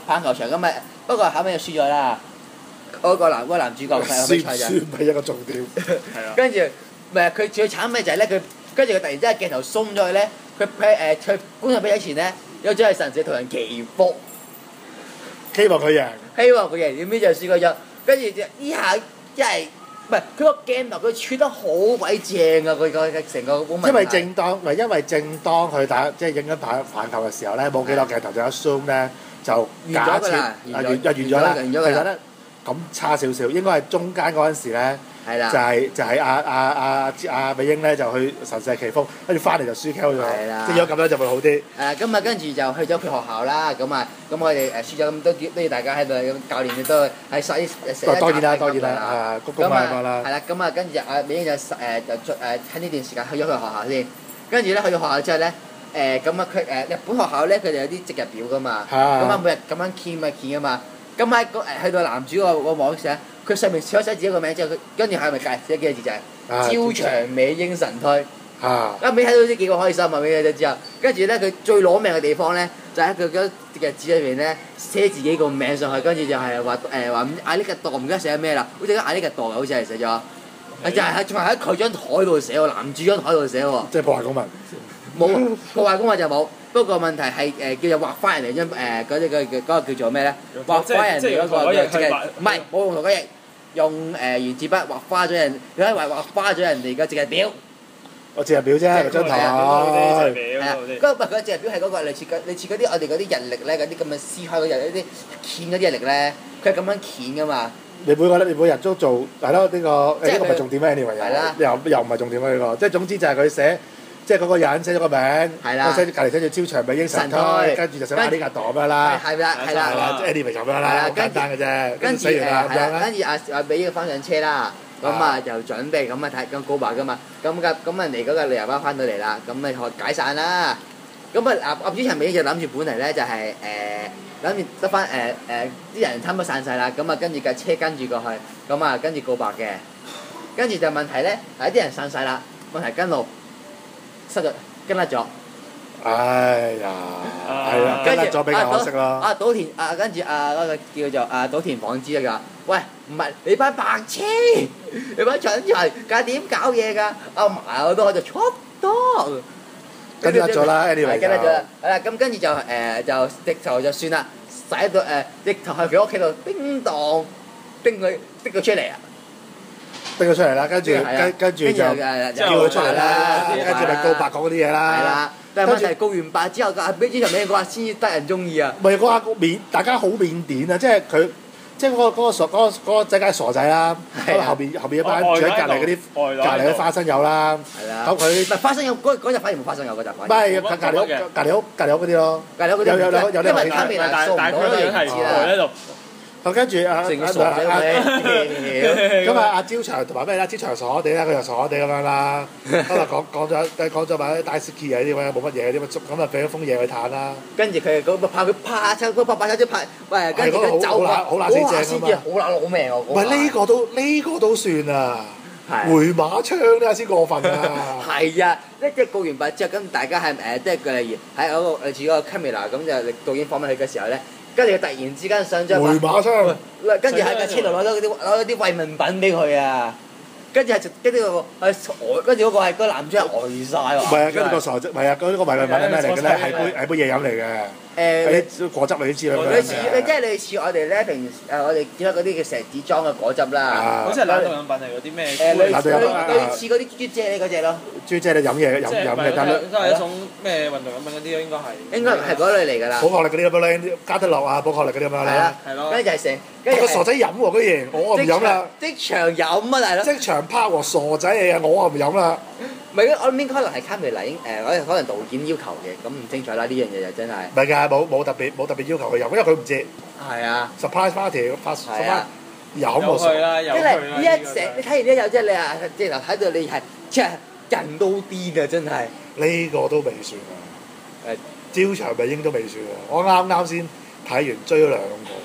棒球場咁咪，不過後尾就輸咗啦。嗰個男主角係比賽就輸唔係一個重點。 係啊。跟住咪佢最慘嘅就係咧，佢跟住佢突然之間鏡頭鬆咗去咧，佢觀眾比賽前咧有咗係神社同人祈福， 希望佢贏。 希望佢贏，點知就輸咗。跟住就呢下真係唔係佢個鏡頭佢處得好鬼正啊！佢個成個因為正當佢打即係影緊棒球嘅時候咧，冇幾多鏡頭就有 zoom 咧，就假設完咗啦。其實咧咁差少少，應該係中間嗰陣時咧，就係阿美英咧就去神社祈福，跟住翻嚟就輸 Q 咗。即係如果咁樣就會好啲。 咁啊跟住就去咗佢學校啦。咁我哋輸咗咁都要大家喺度，咁教練都係使當然啦，鞠躬啦。 係啦，咁啊跟住阿美英就喺呢段時間去咗佢學校先。跟住咧去咗學校之後咧，咁啊佢日本學校咧佢哋有啲值日表噶嘛。咁啊每日咁樣見啊嘛。咁喺去到男主個網寫，佢上面寫自己個名之後，佢跟住係咪寫幾個字就係朝長美英神推。一尾睇到呢幾個開心啊！尾睇咗之後，跟住咧佢最攞命嘅地方咧，就喺佢嗰隻紙裏邊咧寫自己個名上去，跟住就係話嗌呢個度唔記得寫咩啦，好似嗌呢個度好似係寫咗，就係仲係喺佢張台度寫喎，男主張台度寫喎。 即係破壞公文。 冇破壞公文就冇。不過問題係叫做畫翻人哋張嗰個叫做咩咧？畫翻人哋嗰個唔係冇用塗改液，用原子筆畫花咗人，佢喺畫花咗人哋嘅值日表。 我值日表啫，嗰張台。 係啊，嗰個唔係佢值日表係嗰個類似嗰啲我哋嗰啲日曆咧，嗰啲咁嘅撕開嗰日啲鉗嗰啲日曆咧，佢係咁樣鉗噶嘛。 你每日都做係咯，呢個唔係重點咩？anyway 又唔係重點啊！呢個即係總之就係佢寫。即係嗰個人寫咗個名，隔離寫住超長美英神推，跟住就寫埋呢個檔咁樣啦。係啦，即係 anyway 咁樣啦，好簡單嘅啫。跟住跟住阿美英翻上車啦，咁就準備咁睇咁告白噶嘛。咁人哋嗰個旅遊巴翻到嚟啦，咁咪解散啦。咁阿主場美英就諗住本嚟咧就係諗住得翻啲人差唔多散晒啦，咁跟住架車跟住過去，咁跟住告白嘅。跟住就問題咧，啲人散晒啦，問題跟路。跟甩咗， 哎呀，係啊，跟甩咗比較可惜咯。 島田跟住嗰個叫做島田晃之啊，喂，唔係你班白痴，你班蠢材，梗係點搞嘢㗎？埋我都我就出多， 跟甩咗啦 ，anyway 跟甩咗啦。係啦，咁跟住就直頭就算啦，使到直頭喺佢屋企度叮當叮佢出嚟啊！ 逼佢出嚟啦，跟住就叫佢出嚟啦，跟住咪告白講嗰啲嘢啦。 係啦，但係問題告完白之後，俾之前咩話先得人中意啊？ 唔係嗰下大家好腼腆啊！即係佢，即係嗰個仔梗係傻仔啦。咁後邊一班住喺隔離嗰啲花生友啦。係啦。咁佢唔係花生友嗰日反而冇花生友嗰集。唔係隔離屋嗰啲咯。隔離屋嗰啲有啲因為卡面係送唔到嘅位置啦。 咁跟住咁阿招長同埋咩啦？招長傻傻地啦，佢又傻傻地咁樣啦。咁啊講咗埋啲大 ski 啊啲咁樣冇乜嘢啲咁啊俾咗封嘢佢嘆啦。跟住佢怕佢拍親嗰拍即拍，喂跟住佢走好乸死正啊嘛！好乸攞命喎！唔係呢個都算啊！回馬槍呢先過分啊！係啊，即係告完白之後，咁大家係即係例如喺嗰個類似嗰個 camera 咁就導演訪問佢嘅時候咧。跟住佢突然之間上咗回馬槍，跟住喺架車度攞咗啲慰問品俾佢啊！跟住跟住嗰個係個男主係呆晒喎。唔係啊，跟住個傻仔，唔係啊，嗰個慰問品係咩嚟嘅咧？係杯嘢飲嚟嘅。啲果汁類似類似，即係類似我哋咧平時我哋見到嗰啲叫錫紙裝嘅果汁啦。好似係冷凍飲品嚟嗰啲咩？類似嗰啲豬姐嗰隻咯。豬姐你飲嘢飲嘅，但係都係一種咩運動飲品嗰啲咯，應該係。應該係嗰類嚟㗎啦。寶礦力嗰啲咁樣咧，加得樂啊，寶礦力嗰啲咁樣咧。係咯。跟住就係成個傻仔飲喎，居然我唔飲啦。即場飲啊，大佬！即場拍喎，傻仔嚟啊，我唔飲啦。唔係我諗可能係卡梅拉可能導演要求嘅，咁唔清楚啦。呢樣嘢就真係。唔係㗎，冇特別要求佢飲，因為佢唔知。係啊。surprise party 發飲喎傻。即係呢一成，你睇完呢有即係你啊，即係睇到你係即係人都癲啊！真係。呢個都未算啊。招長美英都未算啊！我啱先睇完追咗兩個。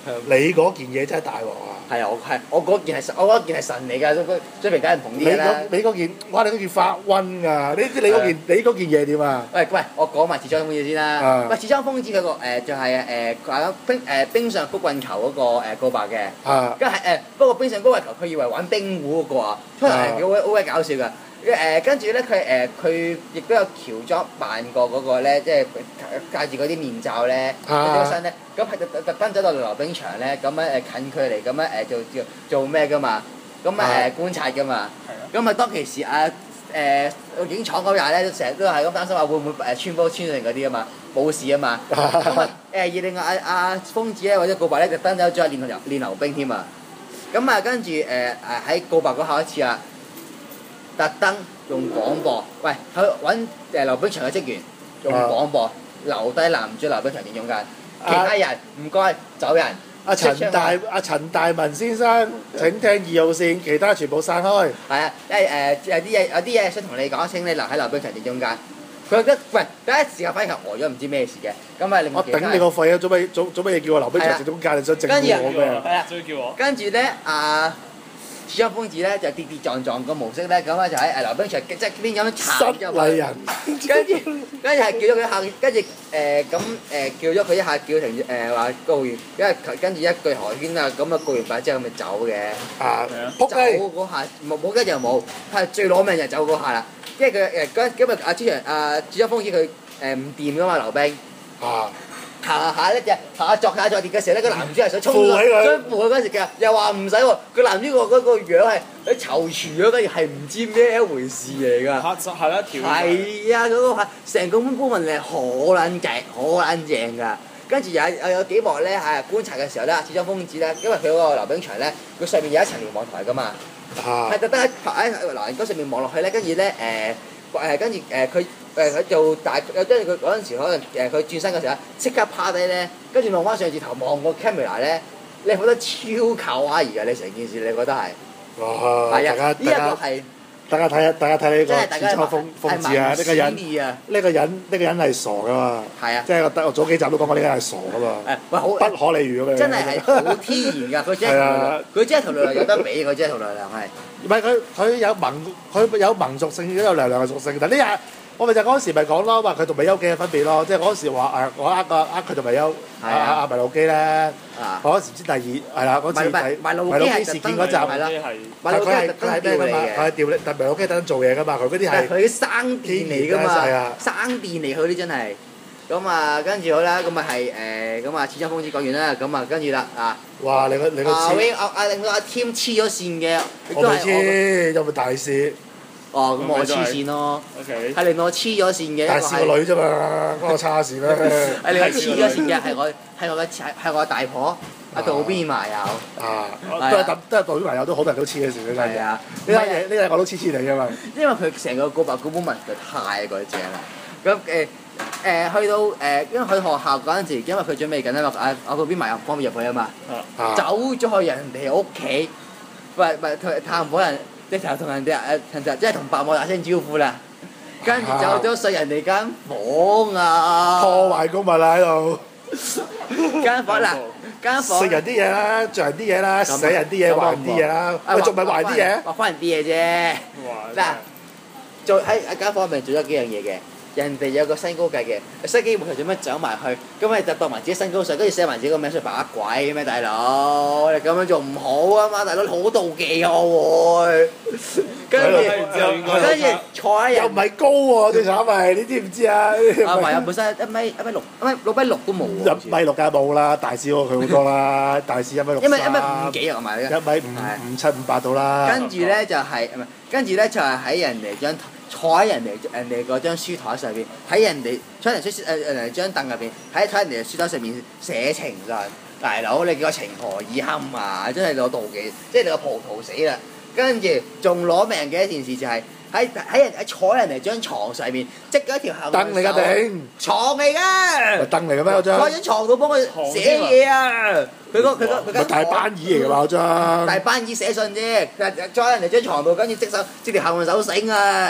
你嗰件嘢真係大鑊啊！ 係啊，我嗰件係神嚟㗎，張明梗係唔同啲㗎啦。 你嗰件，哇！你嗰件發瘟㗎，你嗰件嘢點啊？ 喂，我講埋持倉瘋子先啦。喂，持倉瘋子佢個就係冰上曲棍球嗰個告白嘅。跟係不過冰上曲棍球佢以為玩冰壺嗰個啊，出嚟係好鬼搞笑㗎。跟住咧，佢亦都有喬裝扮過嗰個咧，即係戴住嗰啲面罩咧，嗰身咧，咁係特登走到溜冰場咧，咁樣近距離咁樣做咩㗎嘛？咁觀察㗎嘛？咁當其時影廠嗰日咧，成日都係咁擔心話會唔會穿煲穿成嗰啲啊嘛，冇事啊嘛。咁而另外阿瘋子咧或者告白咧，特登走咗去練溜冰添啊。咁跟住喺告白嗰下一次啊。特登用廣播，喂，去揾溜冰場嘅職員用廣播留低男主溜冰場中間，其他人唔該走人。陳大文先生請聽2號線，其他全部散開。係啊，因為有啲嘢想同你講，請你留喺溜冰場中間。佢覺得喂第一時間反而呆咗，唔知咩事嘅。咁另外我頂你個肺啊！做乜嘢叫我溜冰場中間？你想整我咩？ 係啊，叫我。跟住咧持倉瘋子咧就跌撞個模式咧，咁就喺溜冰場即係邊咁插咗失禮人。 跟住係叫咗佢一下，跟住叫咗佢一下，叫成話告完，因為跟住一句寒暄啊，咁告完白之後咪走嘅。走嗰下冇跟住又冇，係最攞命就走嗰下啦。因為佢今日持倉瘋子佢唔掂㗎嘛溜冰。行下咧就下作跌嘅時候咧，個男主係想衝上，想扶佢嗰時嘅，又話唔使喎。個男主嗰個樣係喺躊躇咗，跟住係唔知咩一回事嚟㗎。 係啦，條係啊，嗰個係成個觀文係好撚正，好撚正㗎。跟住有幾幕咧係觀察嘅時候咧，持倉瘋子咧，因為佢嗰個溜冰場咧，佢上面有一層瞭望台㗎嘛，係特登喺欄杆上面望落去咧，跟住咧跟住佢做大，跟住佢嗰陣時可能佢轉身嘅時候，即刻趴低咧，跟住望翻上轉頭望個 camera 咧，你覺得超卡哇伊㗎！你成件事你覺得係？ 哇！係啊，呢一個係大家睇呢個持倉瘋子啊！呢個人係傻㗎嘛？係啊！即係我早幾集都講過呢個人係傻㗎嘛？不可理喻咁樣。 真係好天然㗎！佢真係同娘娘有得比，佢真係同娘娘係。 唔係佢有萌屬性，都有娘娘嘅屬性，但呢日。我咪就嗰陣時咪講咯，話佢同米丘記嘅分別咯，即係嗰陣時話我佢同米丘迷路基咧，我嗰時唔知第二係啦，嗰次迷路基事件嗰集係啦，佢係咩㗎嘛？佢係調，但迷路基特登做嘢㗎嘛，佢嗰啲係佢生電嚟㗎嘛，生電嚟佢啲真係。咁跟住好啦，咁係咁持倉瘋子講完啦，咁跟住啦哇！你個令到阿添黐咗線嘅， 我未黐，有冇大事？ 哦，咁我黐線咯，係令我黐咗線嘅。 但係個女啫嘛，關我叉事咩？ 係令我黐咗線嘅，係我大婆阿渡邊麻友。 都係渡邊麻友都好多人都黐嘅事嘅。係啊，呢個我都黐你㗎嘛。 因為佢成個告白嗰本文就太過正啦。咁去到因為去學校嗰陣時，因為佢準備緊啊嘛，阿渡邊麻友唔方便入去啊嘛，走咗去人哋屋企，喂探訪人。即係同人哋即係同白幕打聲招呼啦，跟住走咗上人哋間房啊， 破壞公物啦喺度， 間房食人啲嘢啦，著人啲嘢啦，寫人啲嘢，畫人啲嘢啦，喂仲唔係畫啲嘢？ 畫翻人啲嘢啫。嗱，做喺間房入面做咗幾樣嘢嘅。人哋有個身高計嘅，司機冇頭做咩走埋去，咁咪就當埋自己身高上，跟住寫埋自己個名出嚟把鬼咩大佬？你咁樣做唔好啊嘛，大佬好妒忌啊我會。跟住坐喺人又唔係高喎，最慘係你知唔知啊？ 唔係啊，本身1.6米都冇喎。 1.6米梗係冇啦，大師過佢好多啦，大師1.63米。 1.5幾啊？埋 1.5米57、58到啦。 跟住咧就係喺人哋張坐喺人哋嗰張書台上邊，喺人哋坐人哋張凳入邊，喺人哋嘅書台上面寫情信。大佬你叫我情何以堪啊！真係攞妒忌，即係你個葡萄死啦！跟住仲攞命嘅一件事就係喺坐人哋張床上面，織咗一條後凳嚟㗎頂牀嚟㗎， 凳嚟嘅咩嗰張？ 喺張床度幫佢寫嘢啊！佢大班椅嚟㗎嘛嗰張？ 大班椅寫信啫，坐喺人哋張床度，跟住織條後手繩啊！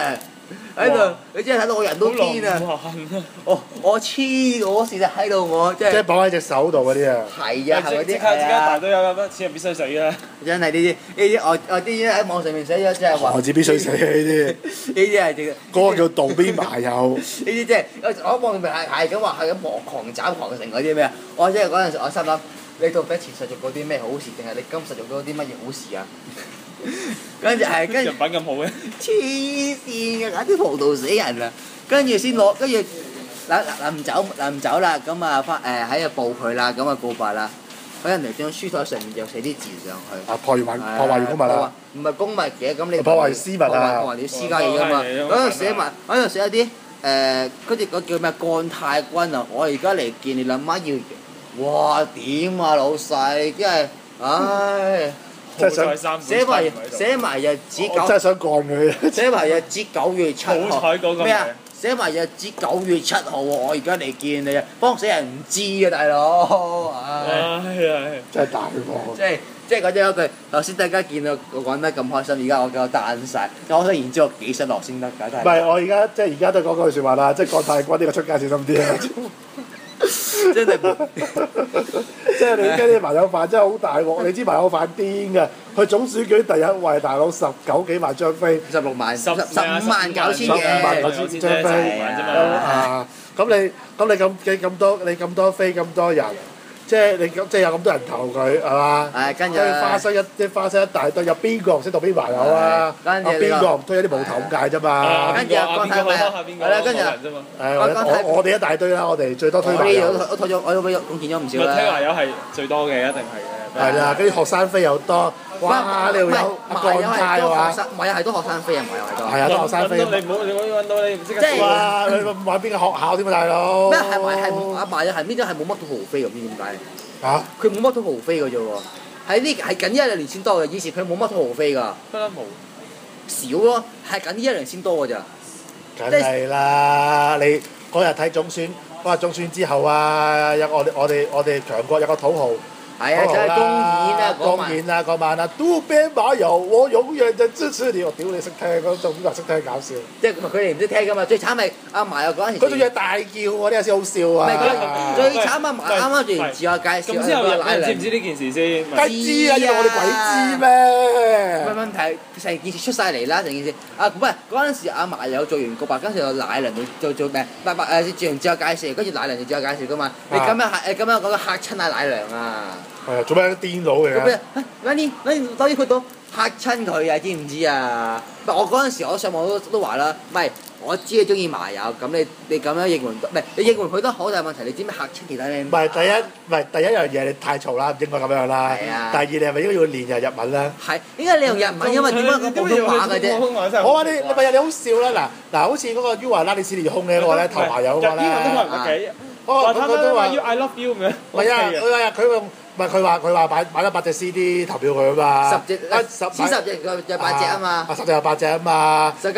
喺度，你真係睇到我人都癲啊！我黐嗰時就喺度，我即係綁喺隻手度嗰啲啊！ 係啊，係嗰啲即刻大隊有咁多錢係必須死啦！ 真係呢啲我啲喺網上面寫咗，即係話何止必須死啊！呢啲係嗰個叫道邊麻友。 呢啲即係我喺網上面係咁話係咁狂斬狂成嗰啲咩啊！我即係嗰陣時我心諗，你到底前世做過啲咩好事，定係你今世做過啲乜嘢好事啊？跟住人品咁好嘅， 黐線嘅，簡直葡萄死人啊！跟住先攞，跟住臨走啦，咁啊喺度報佢啦，咁啊告白啦，喺人哋張書台上面就寫啲字上去。 破壞完公物啦！ 唔係公物嘅，咁你破壞私物啊！ 破壞你私家嘢㗎嘛？嗰度寫埋，嗰度寫一啲嗰啲嗰叫咩幹太君啊！我而家嚟見你諗乜要？哇點啊老細，因為唉〜寫埋日子我真係想幹佢。 寫埋日子9月7號。 好彩嗰個咩啊？寫埋日子9月7號喎！我而家嚟見你啊，幫死人唔知啊，大佬。唉， 真係大鑊。 即係講咗一句，頭先大家見到我講得咁開心，而家我夠單晒，我想然之後幾失落先得㗎，真係。 唔係，我而家都講句説話啦，即係幹太君呢個出街小心啲啊！ 真係， 即係你啲麻友飯真係好大鑊，你知麻友飯癲㗎，佢總選舉第一位大佬19幾萬張飛 ，16萬，15萬9千嘅 ，15萬9千張飛啊！咁你咁多飛咁多人。即係有咁多人投佢係嘛？ 跟住花生一大堆，有邊個唔識讀邊麻友啊？邊個唔推有啲無頭咁解啫嘛？ 跟住講睇咩？係啦，跟住我哋一大堆啦，我哋最多推麻友。 我推咗，我見咗唔少啦。 推麻友係最多嘅，一定係嘅。 係啦，跟住學生飛又多。哇！你又有幹太喎？ 麻友係多學生飛啊，麻友係多。 係啊，多學生飛。 你唔好揾到你唔識得。 即係哇！你買邊個學校添啊，大佬？ 咩係麻友係邊啲係冇乜土豪飛㗎？唔知點解。 嚇！ 佢冇乜土豪飛㗎啫喎，係近一兩年先多嘅，以前佢冇乜土豪飛㗎。 不嬲冇。 少咯，係近呢一兩年先多㗎咋。 梗係啦！你嗰日睇總選，嗰日總選之後啊，有我哋強國有個土豪。 係啊，就係公演啦， 嗰晚啊，渡邊麻友，我永遠就支持你。我屌你識聽嗰種邊個識聽搞笑？ 即係佢哋唔識聽㗎嘛，最慘係阿麻友嗰陣時。 佢仲要大叫喎，呢下先好笑啊！ 唔係最慘啊！麻啱啱做完自我介紹， 咁之後你知唔知呢件事先？ 梗知啊，因為我哋鬼知咩？ 唔係問題，成件事出晒嚟啦，成件事。唔係嗰陣時阿麻友做完告白，跟住有乃倫做咩？做完自我介紹，跟住乃倫就自我介紹㗎嘛。你咁樣講嚇親阿乃倫啊！ 係啊，做咩癲佬嚟啊？ 你當然佢到嚇親佢啊！知唔知啊？唔係我嗰陣時，我上網都話啦，唔係我知你中意麻友，咁你咁樣應援，唔係你應援佢都好大問題。你知咩嚇親其他咩？唔係第一樣嘢，你太嘈啦，唔應該咁樣啦。 係啊。 第二，你係咪應該要練日文咧？ 係應該你用日文，因為點解講普通話嘅啫？ 我話你咪你好笑啦！嗱，好似嗰個 U 華拉里斯利空咧嗰個咧投麻友嗰個咧。 英文都唔得幾。 佢都話 I love you 咁樣。 唔係啊！佢用。唔係佢話買咗8隻 CD 投票佢啊嘛 ，10隻10隻有8隻啊嘛 ，10隻有8隻啊嘛，跟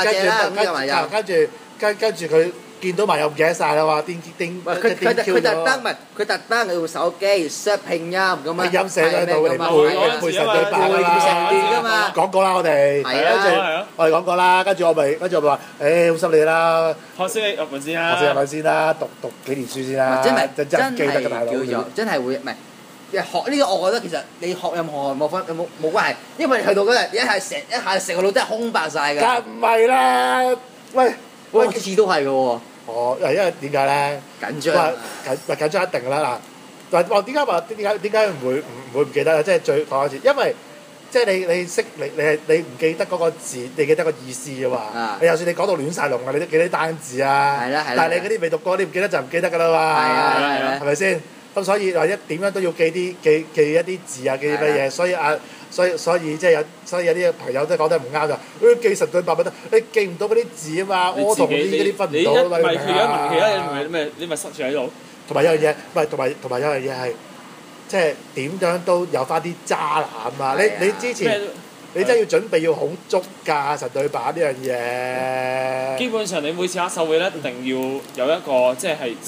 住佢見到埋又唔記得晒啦嘛， 佢特登用手機 set 拼音咁啊， 拼音寫喺度嚟配成對白㗎嘛， 講過啦我哋，跟住我哋講過啦，跟住我咪話，好心你啦， 學識日文先啦， 學識日文先啦，讀幾年書先啦，真係記得㗎大佬， 叫做真係會唔係。學呢個我覺得其實你學任何冇關係，因為你去到嗰日一下成個腦真係空白晒㗎。 梗唔係啦，喂， 我次都係㗎喎。 哦，因為點解咧？緊張一定啦嗱。話點解唔會唔記得咧？即係最講一次，因為即係你識你唔記得嗰個字，你記得個意思㗎嘛。你就算你講到亂晒龍啊，你都記得啲單字啊。係啦。但係你嗰啲未讀過，你唔記得就唔記得㗎啦嘛。係咪先？咁所以或者點樣都要記一啲字啊，記啲乜嘢，所以即係有啲朋友都講得唔啱就，記神對白咪得，你記唔到嗰啲字啊嘛，我同呢啲分唔到啊嘛， 你其他嘢你咪塞住喺度。 同埋有樣嘢，唔係同埋有樣嘢係，即係點樣都有翻啲渣男啊！你之前你真係要準備要好足㗎神對白呢樣嘢。 基本上你每次黑手會咧，一定要有一個即係指。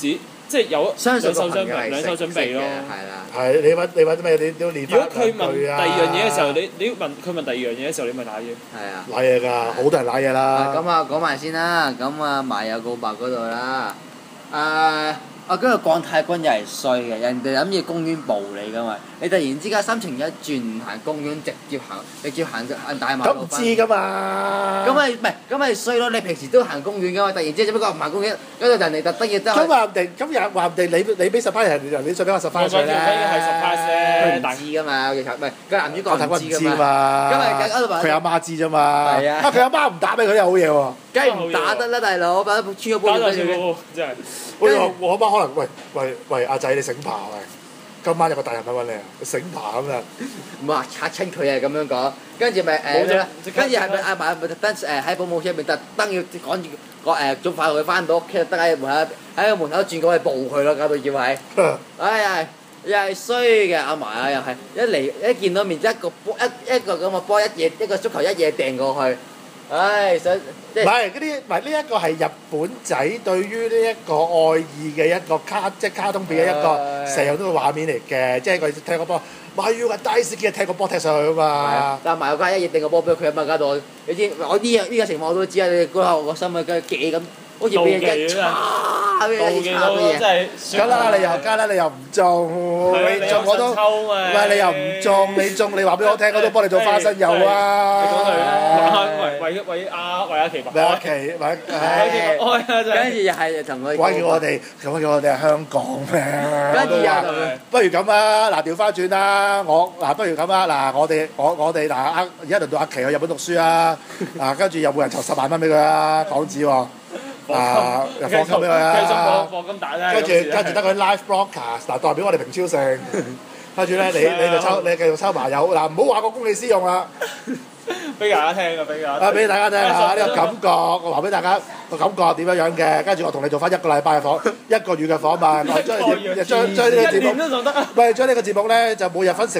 即係有兩手準備咯。 係啦。 係你揾咩？你都練翻。 如果佢問第二樣嘢嘅時候，你問佢問第二樣嘢嘅時候，你咪揦嘢。 係啊。 揦嘢㗎，好多人揦嘢啦。 咁啊講埋先啦，咁啊埋友告白嗰度啦，嗰個鋼太君又係衰嘅，人哋諗住公園捕你㗎嘛，你突然之間心情一轉唔行公園，直接行大馬路。咁唔知㗎嘛。咁咪衰咯！你平時都行公園㗎嘛，突然之間做乜講唔行公園？嗰度人哋特登要咁話唔定你俾15人，你再俾我15歲咧。 係15咧， 唔知㗎嘛，唔係個男主角唔知㗎嘛。 佢阿媽知啫嘛。 係啊。 佢阿媽唔打俾佢又好嘢喎。 梗係唔打得啦，大佬，把穿咗煲咗佢。 真係。 我阿媽可能喂阿仔你醒爬喂，今晚有個大人嚟揾你啊，醒爬咁啊！ 唔好嚇親佢啊咁樣講，跟住咪跟住係咪阿嫲咪特登喺保姆車入面特登要趕住早快佢翻到屋企，特登喺個門口轉過去報佢咯，搞到要係，哎呀又係衰嘅阿嫲啊，又係一見到面一個咁嘅波一個足球一嘢掟過去，唉想。唔係嗰啲，唔係呢一個係日本仔對於呢一個愛意嘅一個即係卡通片嘅一個成日都個畫面嚟嘅，即係佢踢個波，馬要個大司機踢個波踢上去啊嘛。 但係馬友加一嘢掟個波俾佢啊嘛，搞到你知我呢個情況我都知啊！你嗰下我心啊，梗係幾咁，好似俾人一叉俾人一叉嘅嘢。 咁啦，你又加啦，你又唔中，你中我都，喂你又唔中，你中你話俾我聽，我都幫你做花生友啊！ 你講佢為阿奇。 為阿奇， 跟住又係同佢。 講叫我哋係香港咩？ 跟住又不如咁啊！嗱，調翻轉啦，不如咁啊！嗱，我哋嗱而家輪到阿奇去日本讀書啊！跟住又每人籌10萬蚊俾佢啊，港紙喎。又放金俾佢啊！ 放金大啦。 跟住得佢 live broadcast 嗱，代表我哋平超盛。跟住咧，你繼續抽埋有嗱，唔好話個公器私用啦。 俾大家聽啊！ 俾大家聽下呢個感覺，我話俾大家個感覺點樣嘅，跟住我同你做翻1個禮拜嘅1個月嘅訪問，我將呢個節目，喂，將呢個節目咧就每日分成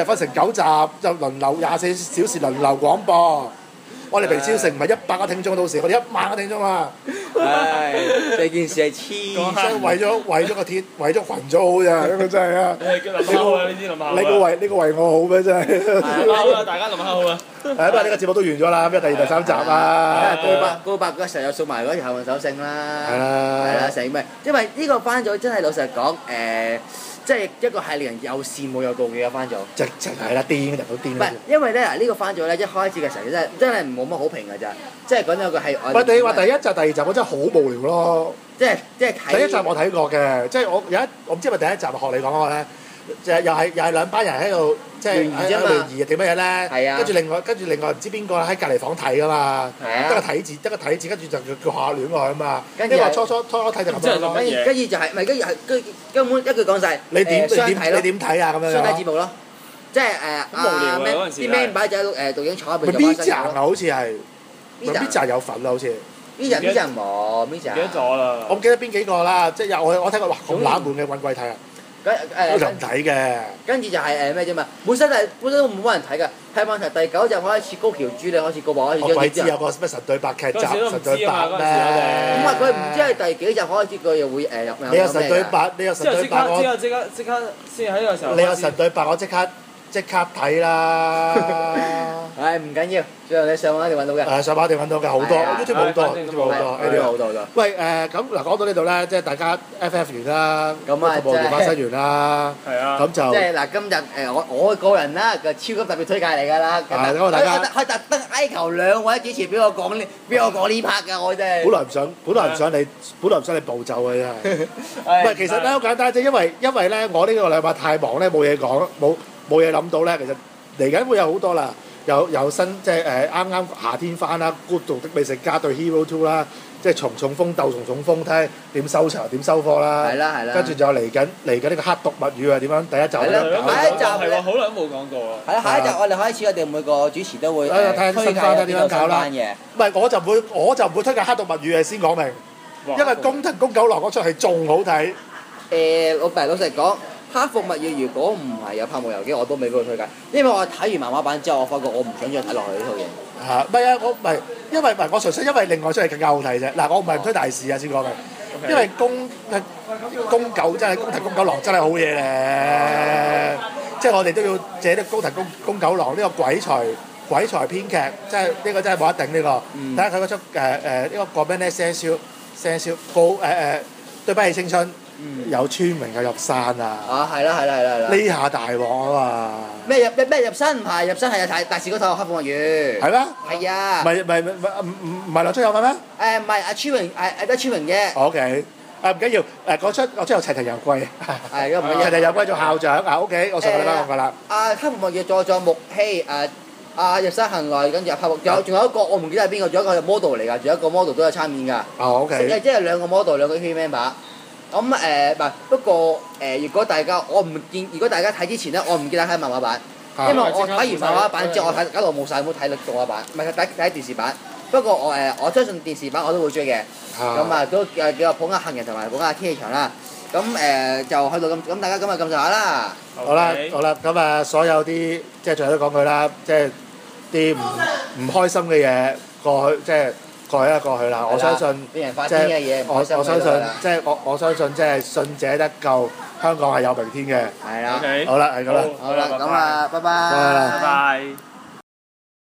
9集，就輪流24小時輪流廣播。我哋平超盛唔係100個聽眾，到時我哋1萬個聽眾啊！ 唉，呢件事係黐線， 為咗個鐵，為咗群組好咋，咁真係啊！你個為我好咩真係？ 好啦，大家諗下好啊！ 不過呢個節目都完咗啦，咩第2、第3集啊？ 告白嗰時候又送埋嗰條幸運手繩啦， 係啦， 成咩？因為呢個番組真係老實講即係一個係令人又羨慕又妒忌嘅番組， 就係啦，癲人都癲。 唔係，因為咧呢個番組咧一開始嘅時候真係冇乜好評㗎咋，即係講有個係我。 喂，你話第1集、第2集我真係好無聊咯。 即係睇。 第1集我睇過嘅，即係我唔知係咪第1集學你講嗰個咧，就又係兩班人喺度即係喺度聯誼定乜嘢咧？係啊。跟住另外唔知邊個喺隔離房睇㗎嘛？係啊。得個睇字，跟住就叫下戀愛啊嘛。跟住話初睇就咁樣咯。 跟住就係咪跟住係根本一句講晒。 你點睇啊？咁樣。 雙睇節目咯，即係啲咩擺仔導演坐喺邊度。咪 B 好似係。B 有份啦，好似。 B 冇，B 唔記得咗啦。 我唔記得邊幾個啦，即係我聽過，哇咁冷門嘅揾鬼睇啊！我就唔睇嘅。跟住就係咩啫嘛？本身都冇乜人睇㗎。睇問題第9集開始高橋朱你開始告白開始。 我鬼知有個咩神對白劇集神對白咩？ 咁啊佢唔知係第幾集開始佢又會入。 你有神對白， 我即刻先喺呢個時候。 你有神對白，我即刻睇啦！ 唉，唔緊要，最後你上網一定揾到嘅。 上網一定揾到嘅，好多 YouTube 好多 ，YouTube 好多。 喂咁嗱講到呢度咧，即係大家 FF 完啦， 咁啊即係花生完啦， 係啊， 咁就即係嗱，今日我個人啦個超級特別推介嚟㗎啦， 咁大家佢特登哀求2位主持俾我講呢 part 㗎，我真係。 本來唔想你步驟嘅真係。唔係其實咧好簡單啫，因為咧我呢個禮拜太忙咧，冇嘢講，冇嘢諗到咧，其實嚟緊會有好多啦，有新即係啱啱夏天翻啦，《孤獨的美食家》對 Hero 2啦，即係重風鬥重風，睇下點收場點收貨啦。係啦。跟住就嚟緊呢個黑毒物語啊，點樣第1集點樣搞？下一集係喎，好耐都冇講過啊。 係啦，下一集我哋開始，我哋每個主持都會推介點樣搞啦。 唔係我就唔會推介黑毒物語嘅，先講明，因為宮藤宮九郎嗰出係仲好睇。 老實講。黑服物語如果唔係有拍幕遊機，我都未俾佢推介，因為我睇完漫畫版之後，我發覺我唔想再睇落去呢套嘢。 唔係啊，我唔係，因為我純粹因為另外出嚟更加好睇啫。嗱，我唔係唔推大事啊，先講嘅。 因為宮九真係宮藤宮九郎真係好嘢咧，即係我哋都要借啲宮藤宮九郎呢個鬼才編劇，即係呢個真係冇得頂呢個。睇下佢嗰出呢個咩咧？些少高對不起青春。有村民嘅入山啊！ 啊，係啦！ 呢下大鑊啊嘛！ 咩入山唔係入山係啊！大時嗰套《黑鳳魚》係咩？ 係啊！ 唔係劉春有嘅咩？ 唔係阿村明得村明嘅。 OK，唔緊要嗰出有齊藤由貴。係咁唔緊要。齊藤由貴做校長啊 ！OK，我上個禮拜講過啦。黑鳳魚做木希入山行內，跟住仲有一個我唔記得係邊個，仲有一個係 model 嚟㗎，仲有一個 model 都有參演㗎。OK。即係兩個 model，兩個 key member。咁唔係，不過如果大家睇之前咧，我唔建議睇漫畫版，因為我睇完漫畫版之後，我搞到冇晒，冇睇動畫版，唔係睇電視版。不過我相信電視版我都會追嘅。咁都叫捧下杏仁同埋捧下天氣場啦。咁就去到咁，大家今日咁上下啦。 好啦，咁所有啲即係最後都講句啦，即係啲唔開心嘅嘢過去，即係。過去啦，我相信俾人發癲嘅嘢， 我相信即係我相信即係信者得救，香港係有明天嘅。係啦，好啦，係咁啦。 好啦，咁拜拜。 拜拜。